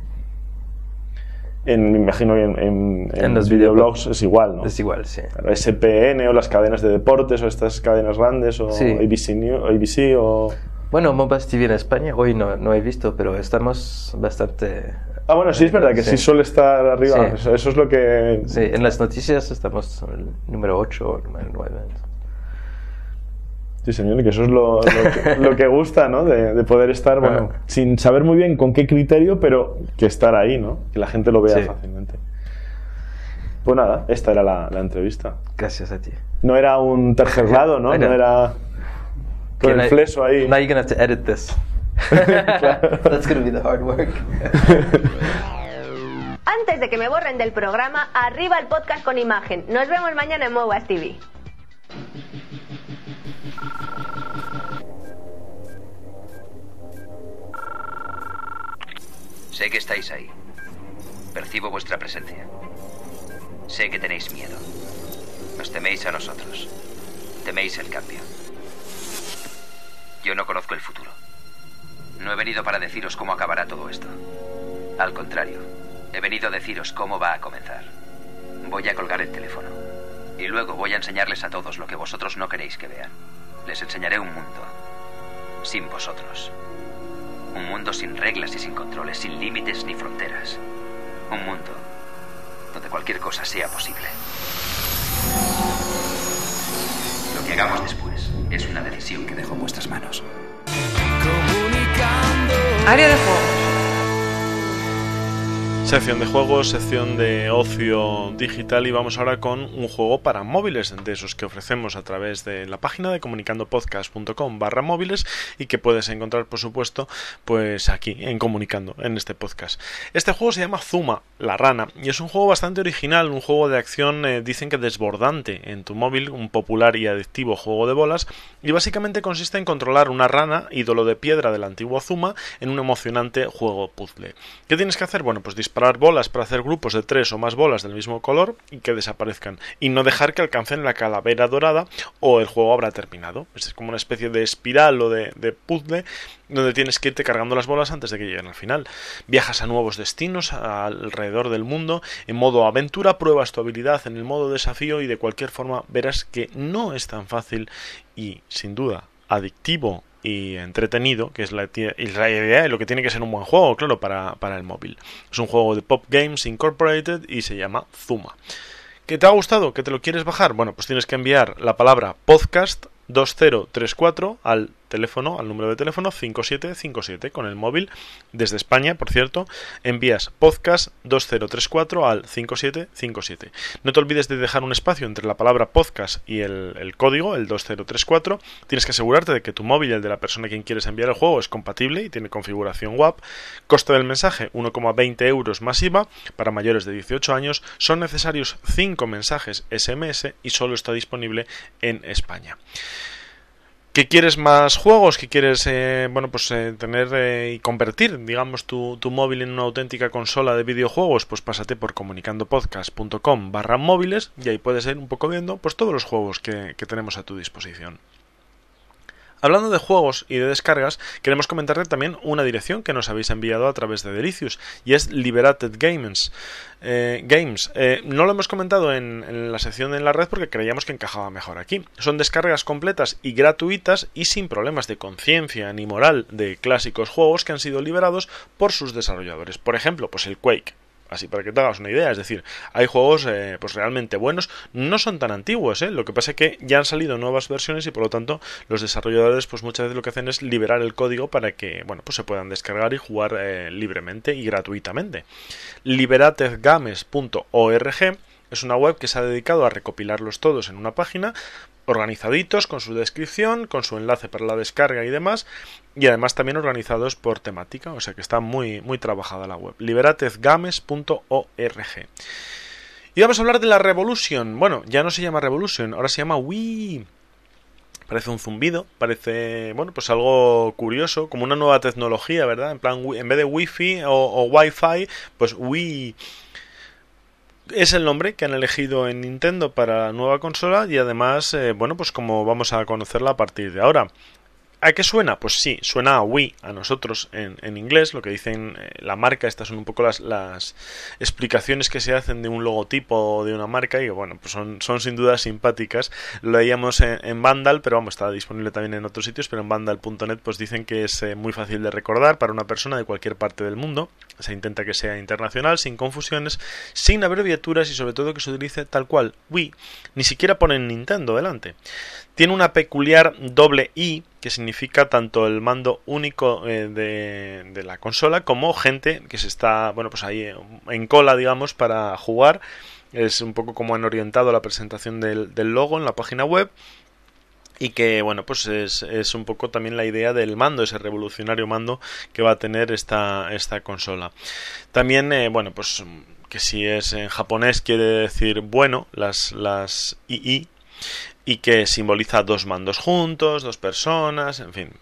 En, me imagino que en, en, en En los los videoblogs es igual, ¿no? Es igual, sí. Claro, S P N o las cadenas de deportes o estas cadenas grandes o Sí. A B C, News, A B C o... Bueno, Mobas T V en España hoy no, no he visto, pero estamos bastante... Ah, bueno, sí, es verdad que sí, Sí. suele estar arriba. Sí. Eso, eso es lo que... Sí, en las noticias estamos en el número ocho o número nueve. Sí, señor, que eso es lo, lo, que, lo que gusta, ¿no? De, de poder estar, bueno, Ah. sin saber muy bien con qué criterio, pero que estar ahí, ¿no? Que la gente lo vea Sí. fácilmente. Pues nada, esta era la, la entrevista. Gracias a ti. No era un tercer lado, ¿no? I know. No era con el now- fleso ahí. Now you're going to have to edit this. That's going to be the hard work. Antes de que me borren del programa, arriba el podcast con imagen. Nos vemos mañana en Mobas T V. Sé que estáis ahí. Percibo vuestra presencia. Sé que tenéis miedo. Nos teméis a nosotros. Teméis el cambio. Yo no conozco el futuro. No he venido para deciros cómo acabará todo esto. Al contrario, he venido a deciros cómo va a comenzar. Voy a colgar el teléfono. Y luego voy a enseñarles a todos lo que vosotros no queréis que vean. Les enseñaré un mundo. Sin vosotros. Un mundo sin reglas y sin controles, sin límites ni fronteras. Un mundo donde cualquier cosa sea posible. Lo que hagamos después es una decisión que dejo en vuestras manos. Área de juego. Sección de juegos, sección de ocio digital, y vamos ahora con un juego para móviles, de esos que ofrecemos a través de la página de comunicandopodcast punto com barra móviles y que puedes encontrar, por supuesto, pues aquí en Comunicando, en este podcast. Este juego se llama Zuma, la rana, y es un juego bastante original, un juego de acción, eh, dicen que desbordante en tu móvil, un popular y adictivo juego de bolas, y básicamente consiste en controlar una rana, ídolo de piedra del antiguo Zuma, en un emocionante juego puzzle. ¿Qué tienes que hacer? Bueno, pues disparar bolas para hacer grupos de tres o más bolas del mismo color y que desaparezcan, y no dejar que alcancen la calavera dorada o el juego habrá terminado. Es como una especie de espiral o de, de puzzle donde tienes que irte cargando las bolas antes de que lleguen al final. Viajas a nuevos destinos alrededor del mundo en modo aventura, pruebas tu habilidad en el modo desafío y de cualquier forma verás que no es tan fácil y sin duda adictivo y entretenido, que es la, y la idea de lo que tiene que ser un buen juego, claro, para, para el móvil. Es un juego de Pop Games Incorporated y se llama Zuma. ¿Que te ha gustado? ¿Que te lo quieres bajar? Bueno, pues tienes que enviar la palabra podcast dos cero tres cuatro al teléfono, al número de teléfono cinco siete cinco siete con el móvil desde España, por cierto, envías podcast dos cero tres cuatro al cinco siete cinco siete. No te olvides de dejar un espacio entre la palabra podcast y el, el código, el dos cero tres cuatro. Tienes que asegurarte de que tu móvil, el de la persona a quien quieres enviar el juego, es compatible y tiene configuración W A P. Coste del mensaje uno coma veinte euros más I V A. Para mayores de dieciocho años son necesarios cinco mensajes S M S y solo está disponible en España. ¿Qué quieres más juegos? ¿Qué quieres eh, bueno, pues, eh, tener eh, y convertir, digamos, tu, tu móvil en una auténtica consola de videojuegos? Pues pásate por comunicandopodcast.com barra móviles y ahí puedes ir un poco viendo pues todos los juegos que, que tenemos a tu disposición. Hablando de juegos y de descargas, queremos comentarte también una dirección que nos habéis enviado a través de Delicious, y es Liberated Games. Eh, Games. Eh, no lo hemos comentado en, en la sección en la red porque creíamos que encajaba mejor aquí. Son descargas completas y gratuitas y sin problemas de conciencia ni moral de clásicos juegos que han sido liberados por sus desarrolladores. Por ejemplo, pues el Quake. Así para que te hagas una idea, es decir, hay juegos eh, pues realmente buenos, no son tan antiguos, ¿eh? Lo que pasa es que ya han salido nuevas versiones y por lo tanto los desarrolladores pues muchas veces lo que hacen es liberar el código para que bueno pues se puedan descargar y jugar eh, libremente y gratuitamente. liberated games punto org es una web que se ha dedicado a recopilarlos todos en una página, organizaditos, con su descripción, con su enlace para la descarga y demás, y además también organizados por temática, o sea que está muy, muy trabajada la web. liberated games punto org. Y vamos a hablar de la Revolution. Bueno, ya no se llama Revolution, ahora se llama Wii. Parece un zumbido, parece, bueno, pues algo curioso, como una nueva tecnología, ¿verdad? En plan, en vez de Wi-Fi o, o Wi-Fi, pues Wii. Es el nombre que han elegido en Nintendo para la nueva consola y además, eh, bueno, pues como vamos a conocerla a partir de ahora. ¿A qué suena? Pues sí, suena a Wii, a nosotros en, en inglés, lo que dicen eh, la marca. Estas son un poco las, las explicaciones que se hacen de un logotipo de una marca y bueno, pues son, son sin duda simpáticas. Lo leíamos en, en Vandal, pero vamos, está disponible también en otros sitios, pero en vandal punto net pues dicen que es eh, muy fácil de recordar para una persona de cualquier parte del mundo. Se intenta que sea internacional, sin confusiones, sin abreviaturas y sobre todo que se utilice tal cual, Wii. Ni siquiera ponen Nintendo delante. Tiene una peculiar doble I que significa tanto el mando único eh, de, de la consola como gente que se está, bueno, pues ahí en cola, digamos, para jugar. Es un poco como han orientado la presentación del, del logo en la página web. Y que, bueno, pues es, es un poco también la idea del mando, ese revolucionario mando que va a tener esta, esta consola. También, eh, bueno, pues que si es en japonés quiere decir bueno, las, las I I, y que simboliza dos mandos juntos, dos personas, en fin,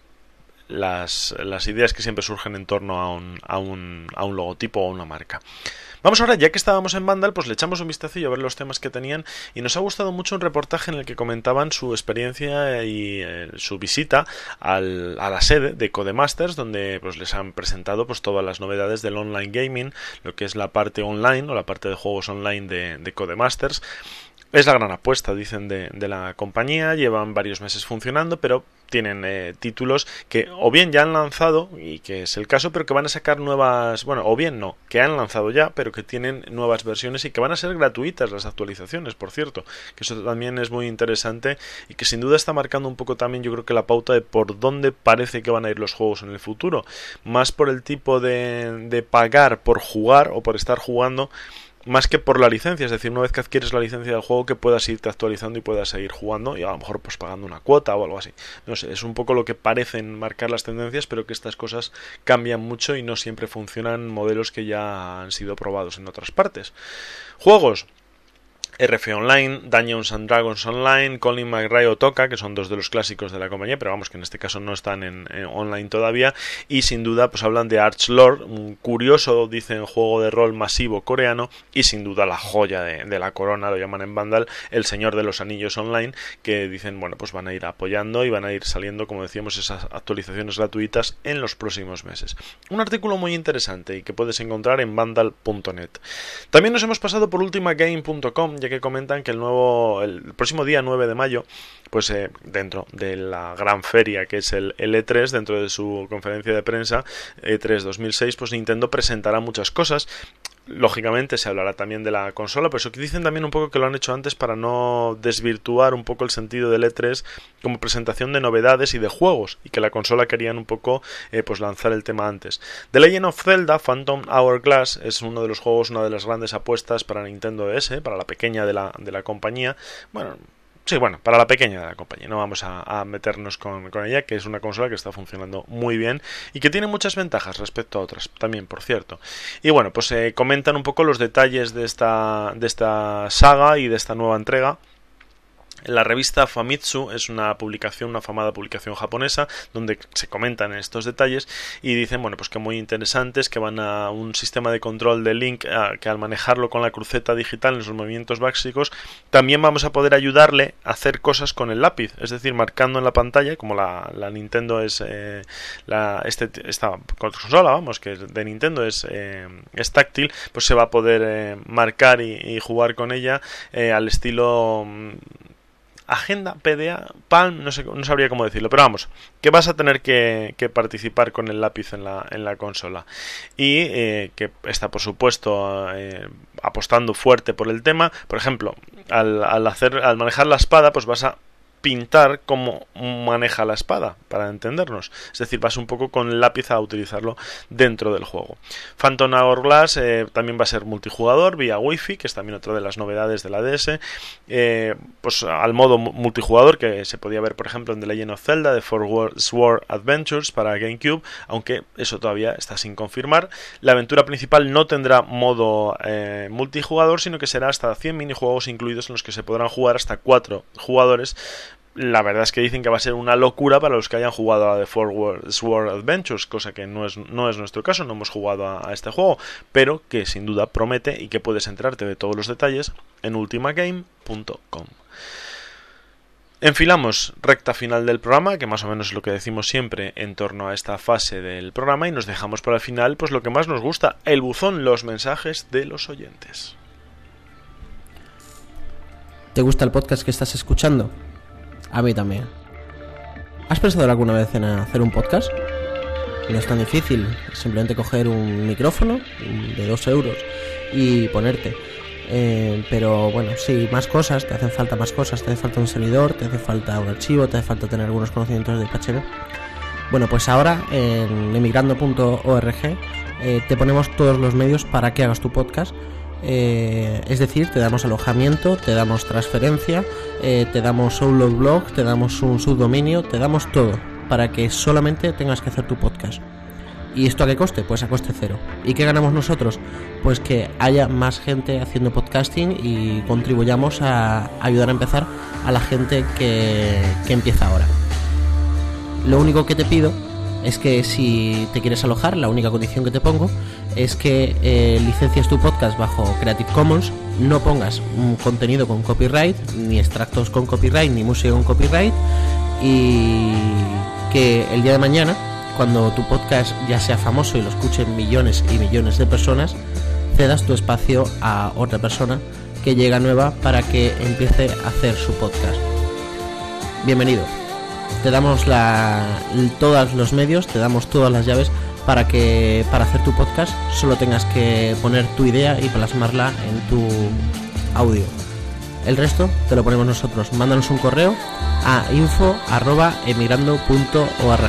las, las ideas que siempre surgen en torno a un, a un, a un logotipo o a una marca. Vamos ahora, ya que estábamos en Vandal, pues le echamos un vistacillo a ver los temas que tenían y nos ha gustado mucho un reportaje en el que comentaban su experiencia y eh, su visita al, a la sede de Codemasters, donde pues les han presentado pues todas las novedades del online gaming, lo que es la parte online o la parte de juegos online de, de Codemasters. Es la gran apuesta, dicen, de, de la compañía, llevan varios meses funcionando, pero tienen eh, títulos que o bien ya han lanzado, y que es el caso, pero que van a sacar nuevas, bueno, o bien no, que han lanzado ya, pero que tienen nuevas versiones y que van a ser gratuitas las actualizaciones, por cierto, que eso también es muy interesante y que sin duda está marcando un poco también, yo creo que la pauta de por dónde parece que van a ir los juegos en el futuro, más por el tipo de, de pagar por jugar o por estar jugando, más que por la licencia, es decir, una vez que adquieres la licencia del juego que puedas irte actualizando y puedas seguir jugando y a lo mejor pues pagando una cuota o algo así. No sé, es un poco lo que parecen marcar las tendencias, pero que estas cosas cambian mucho y no siempre funcionan modelos que ya han sido probados en otras partes. Juegos. R F Online, Dungeons and Dragons Online, Colin McRae o Toka, que son dos de los clásicos de la compañía, pero vamos, que en este caso no están en, en online todavía, y sin duda pues hablan de Archlord, un curioso, dicen, juego de rol masivo coreano, y sin duda la joya de, de la corona, lo llaman en Vandal, El Señor de los Anillos Online, que dicen, bueno, pues van a ir apoyando y van a ir saliendo, como decíamos, esas actualizaciones gratuitas en los próximos meses. Un artículo muy interesante y que puedes encontrar en vandal punto net. También nos hemos pasado por ultimagame punto com. ya que comentan que el nuevo el próximo día nueve de mayo, pues eh, dentro de la gran feria que es el, el E tres, dentro de su conferencia de prensa E tres dos mil seis, pues Nintendo presentará muchas cosas. Lógicamente se hablará también de la consola, pero eso que dicen también un poco que lo han hecho antes para no desvirtuar un poco el sentido del E tres como presentación de novedades y de juegos, y que la consola querían un poco eh, pues lanzar el tema antes. The Legend of Zelda Phantom Hourglass es uno de los juegos, una de las grandes apuestas para Nintendo D S, para la pequeña de la, de la compañía. Bueno, sí, bueno, para la pequeña de la compañía, no vamos a, a meternos con, con ella, que es una consola que está funcionando muy bien y que tiene muchas ventajas respecto a otras, también, por cierto. Y bueno, pues eh, comentan un poco los detalles de esta, de esta saga y de esta nueva entrega. La revista Famitsu es una publicación, una afamada publicación japonesa, donde se comentan estos detalles y dicen, bueno, pues que muy interesantes, que van a un sistema de control de Link, a, que al manejarlo con la cruceta digital en sus movimientos básicos, también vamos a poder ayudarle a hacer cosas con el lápiz, es decir, marcando en la pantalla, como la, la Nintendo es, eh, la, este, esta consola, vamos, que de Nintendo es, eh, es táctil, pues se va a poder eh, marcar y, y jugar con ella eh, al estilo... Agenda, P D A, Palm, no sé, no sabría cómo decirlo, pero vamos, que vas a tener que, que participar con el lápiz en la, en la consola. Y eh, que está, por supuesto, eh, apostando fuerte por el tema. Por ejemplo, al, al hacer, al manejar la espada, pues vas a pintar cómo maneja la espada, para entendernos. Es decir, vas un poco con el lápiz a utilizarlo dentro del juego. Phantom Hourglass eh, también va a ser multijugador vía Wi-Fi, que es también otra de las novedades de la D S. Eh, pues al modo multijugador que se podía ver, por ejemplo, en The Legend of Zelda, de Four Sword Adventures para GameCube, aunque eso todavía está sin confirmar. La aventura principal no tendrá modo eh, multijugador, sino que será hasta cien minijuegos incluidos, en los que se podrán jugar hasta cuatro jugadores. La verdad es que dicen que va a ser una locura para los que hayan jugado a The Four Sword Adventures, cosa que no es, no es nuestro caso, no hemos jugado a, a este juego, pero que sin duda promete y que puedes enterarte de todos los detalles en ultimagame punto com. Enfilamos recta final del programa, que más o menos es lo que decimos siempre en torno a esta fase del programa, y nos dejamos para el final pues lo que más nos gusta, el buzón, los mensajes de los oyentes. ¿Te gusta el podcast que estás escuchando? A mí también. ¿Has pensado alguna vez en hacer un podcast? No es tan difícil, es simplemente coger un micrófono de dos euros y ponerte. Eh, pero bueno, sí, más cosas, te hacen falta más cosas, te hace falta un servidor, te hace falta un archivo, te hace falta tener algunos conocimientos de P H P. Bueno, pues ahora en emigrando punto org eh, te ponemos todos los medios para que hagas tu podcast. Eh, es decir, te damos alojamiento, te damos transferencia, eh, te damos download blog, te damos un subdominio, te damos todo para que solamente tengas que hacer tu podcast. ¿Y esto a qué coste? Pues a coste cero. ¿Y qué ganamos nosotros? Pues que haya más gente haciendo podcasting y contribuyamos a ayudar a empezar a la gente que, que empieza ahora. Lo único que te pido es que si te quieres alojar, la única condición que te pongo es que eh, licencies tu podcast bajo Creative Commons, no pongas un contenido con copyright, ni extractos con copyright, ni música con copyright, y que el día de mañana, cuando tu podcast ya sea famoso y lo escuchen millones y millones de personas, cedas tu espacio a otra persona que llega nueva para que empiece a hacer su podcast. Bienvenido. Te damos la, todos los medios, te damos todas las llaves para que para hacer tu podcast solo tengas que poner tu idea y plasmarla en tu audio. El resto te lo ponemos nosotros. Mándanos un correo a info arroba emigrando punto org.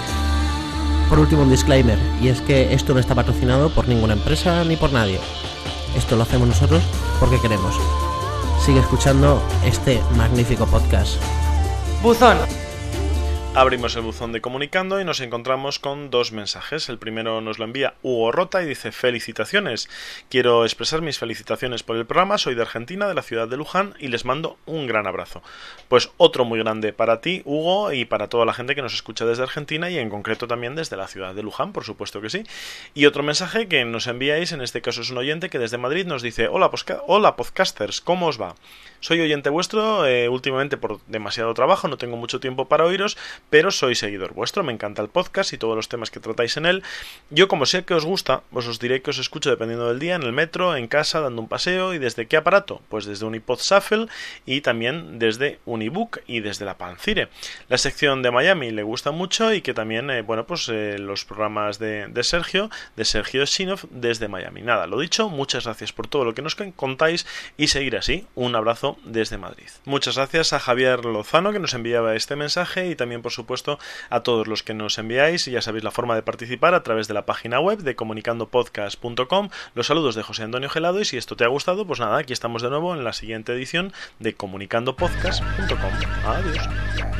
Por último, un disclaimer, y es que esto no está patrocinado por ninguna empresa ni por nadie. Esto lo hacemos nosotros porque queremos. Sigue escuchando este magnífico podcast. Buzón. Abrimos el buzón de Comunicando y nos encontramos con dos mensajes. El primero nos lo envía Hugo Rota y dice: felicitaciones. Quiero expresar mis felicitaciones por el programa. Soy de Argentina, de la ciudad de Luján, y les mando un gran abrazo. Pues otro muy grande para ti, Hugo, y para toda la gente que nos escucha desde Argentina y en concreto también desde la ciudad de Luján, por supuesto que sí. Y otro mensaje que nos enviáis, en este caso es un oyente que desde Madrid nos dice: Hola, posca- hola podcasters, ¿cómo os va? Soy oyente vuestro, eh, últimamente por demasiado trabajo no tengo mucho tiempo para oíros, pero soy seguidor vuestro, me encanta el podcast y todos los temas que tratáis en él. Yo, como sé que os gusta, pues os diré que os escucho dependiendo del día, en el metro, en casa, dando un paseo. ¿Y desde qué aparato? Pues desde un iPod Shuffle y también desde un ebook y desde la Pancire. La sección de Miami le gusta mucho y que también, eh, bueno, pues eh, los programas de, de Sergio, de Sergio Sinov desde Miami. Nada, lo dicho, muchas gracias por todo lo que nos contáis y seguir así. Un abrazo desde Madrid. Muchas gracias a Javier Lozano, que nos enviaba este mensaje, y también, por supuesto, a todos los que nos enviáis. Y ya sabéis la forma de participar a través de la página web de comunicando podcast punto com. Los saludos de José Antonio Gelado, y si esto te ha gustado, pues nada, aquí estamos de nuevo en la siguiente edición de comunicando podcast punto com. Adiós.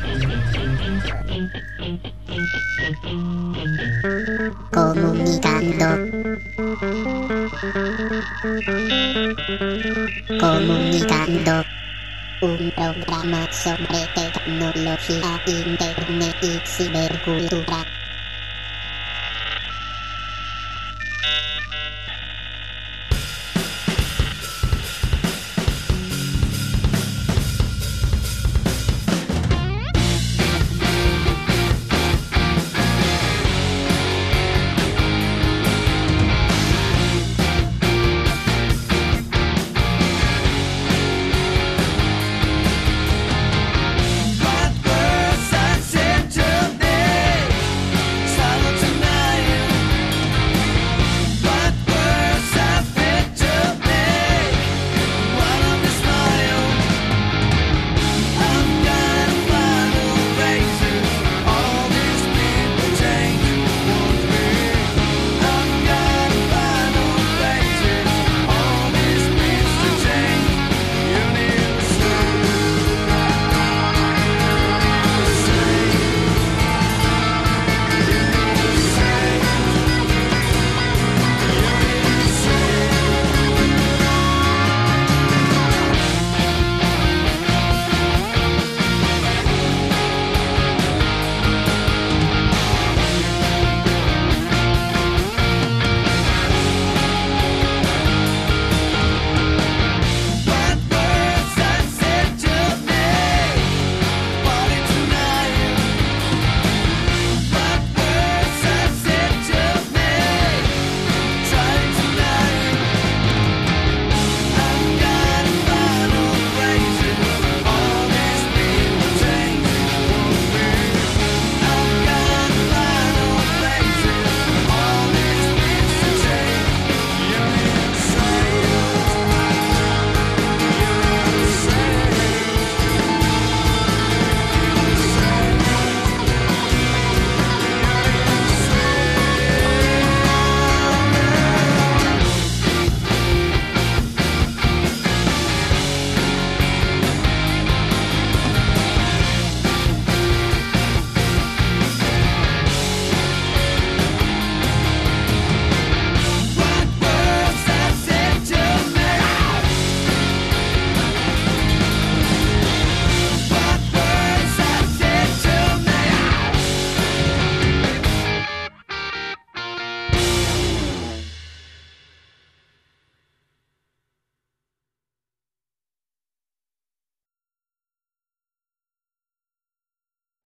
Comunicando. Comunicando. Un programa sobre tecnología, internet y cibercultura.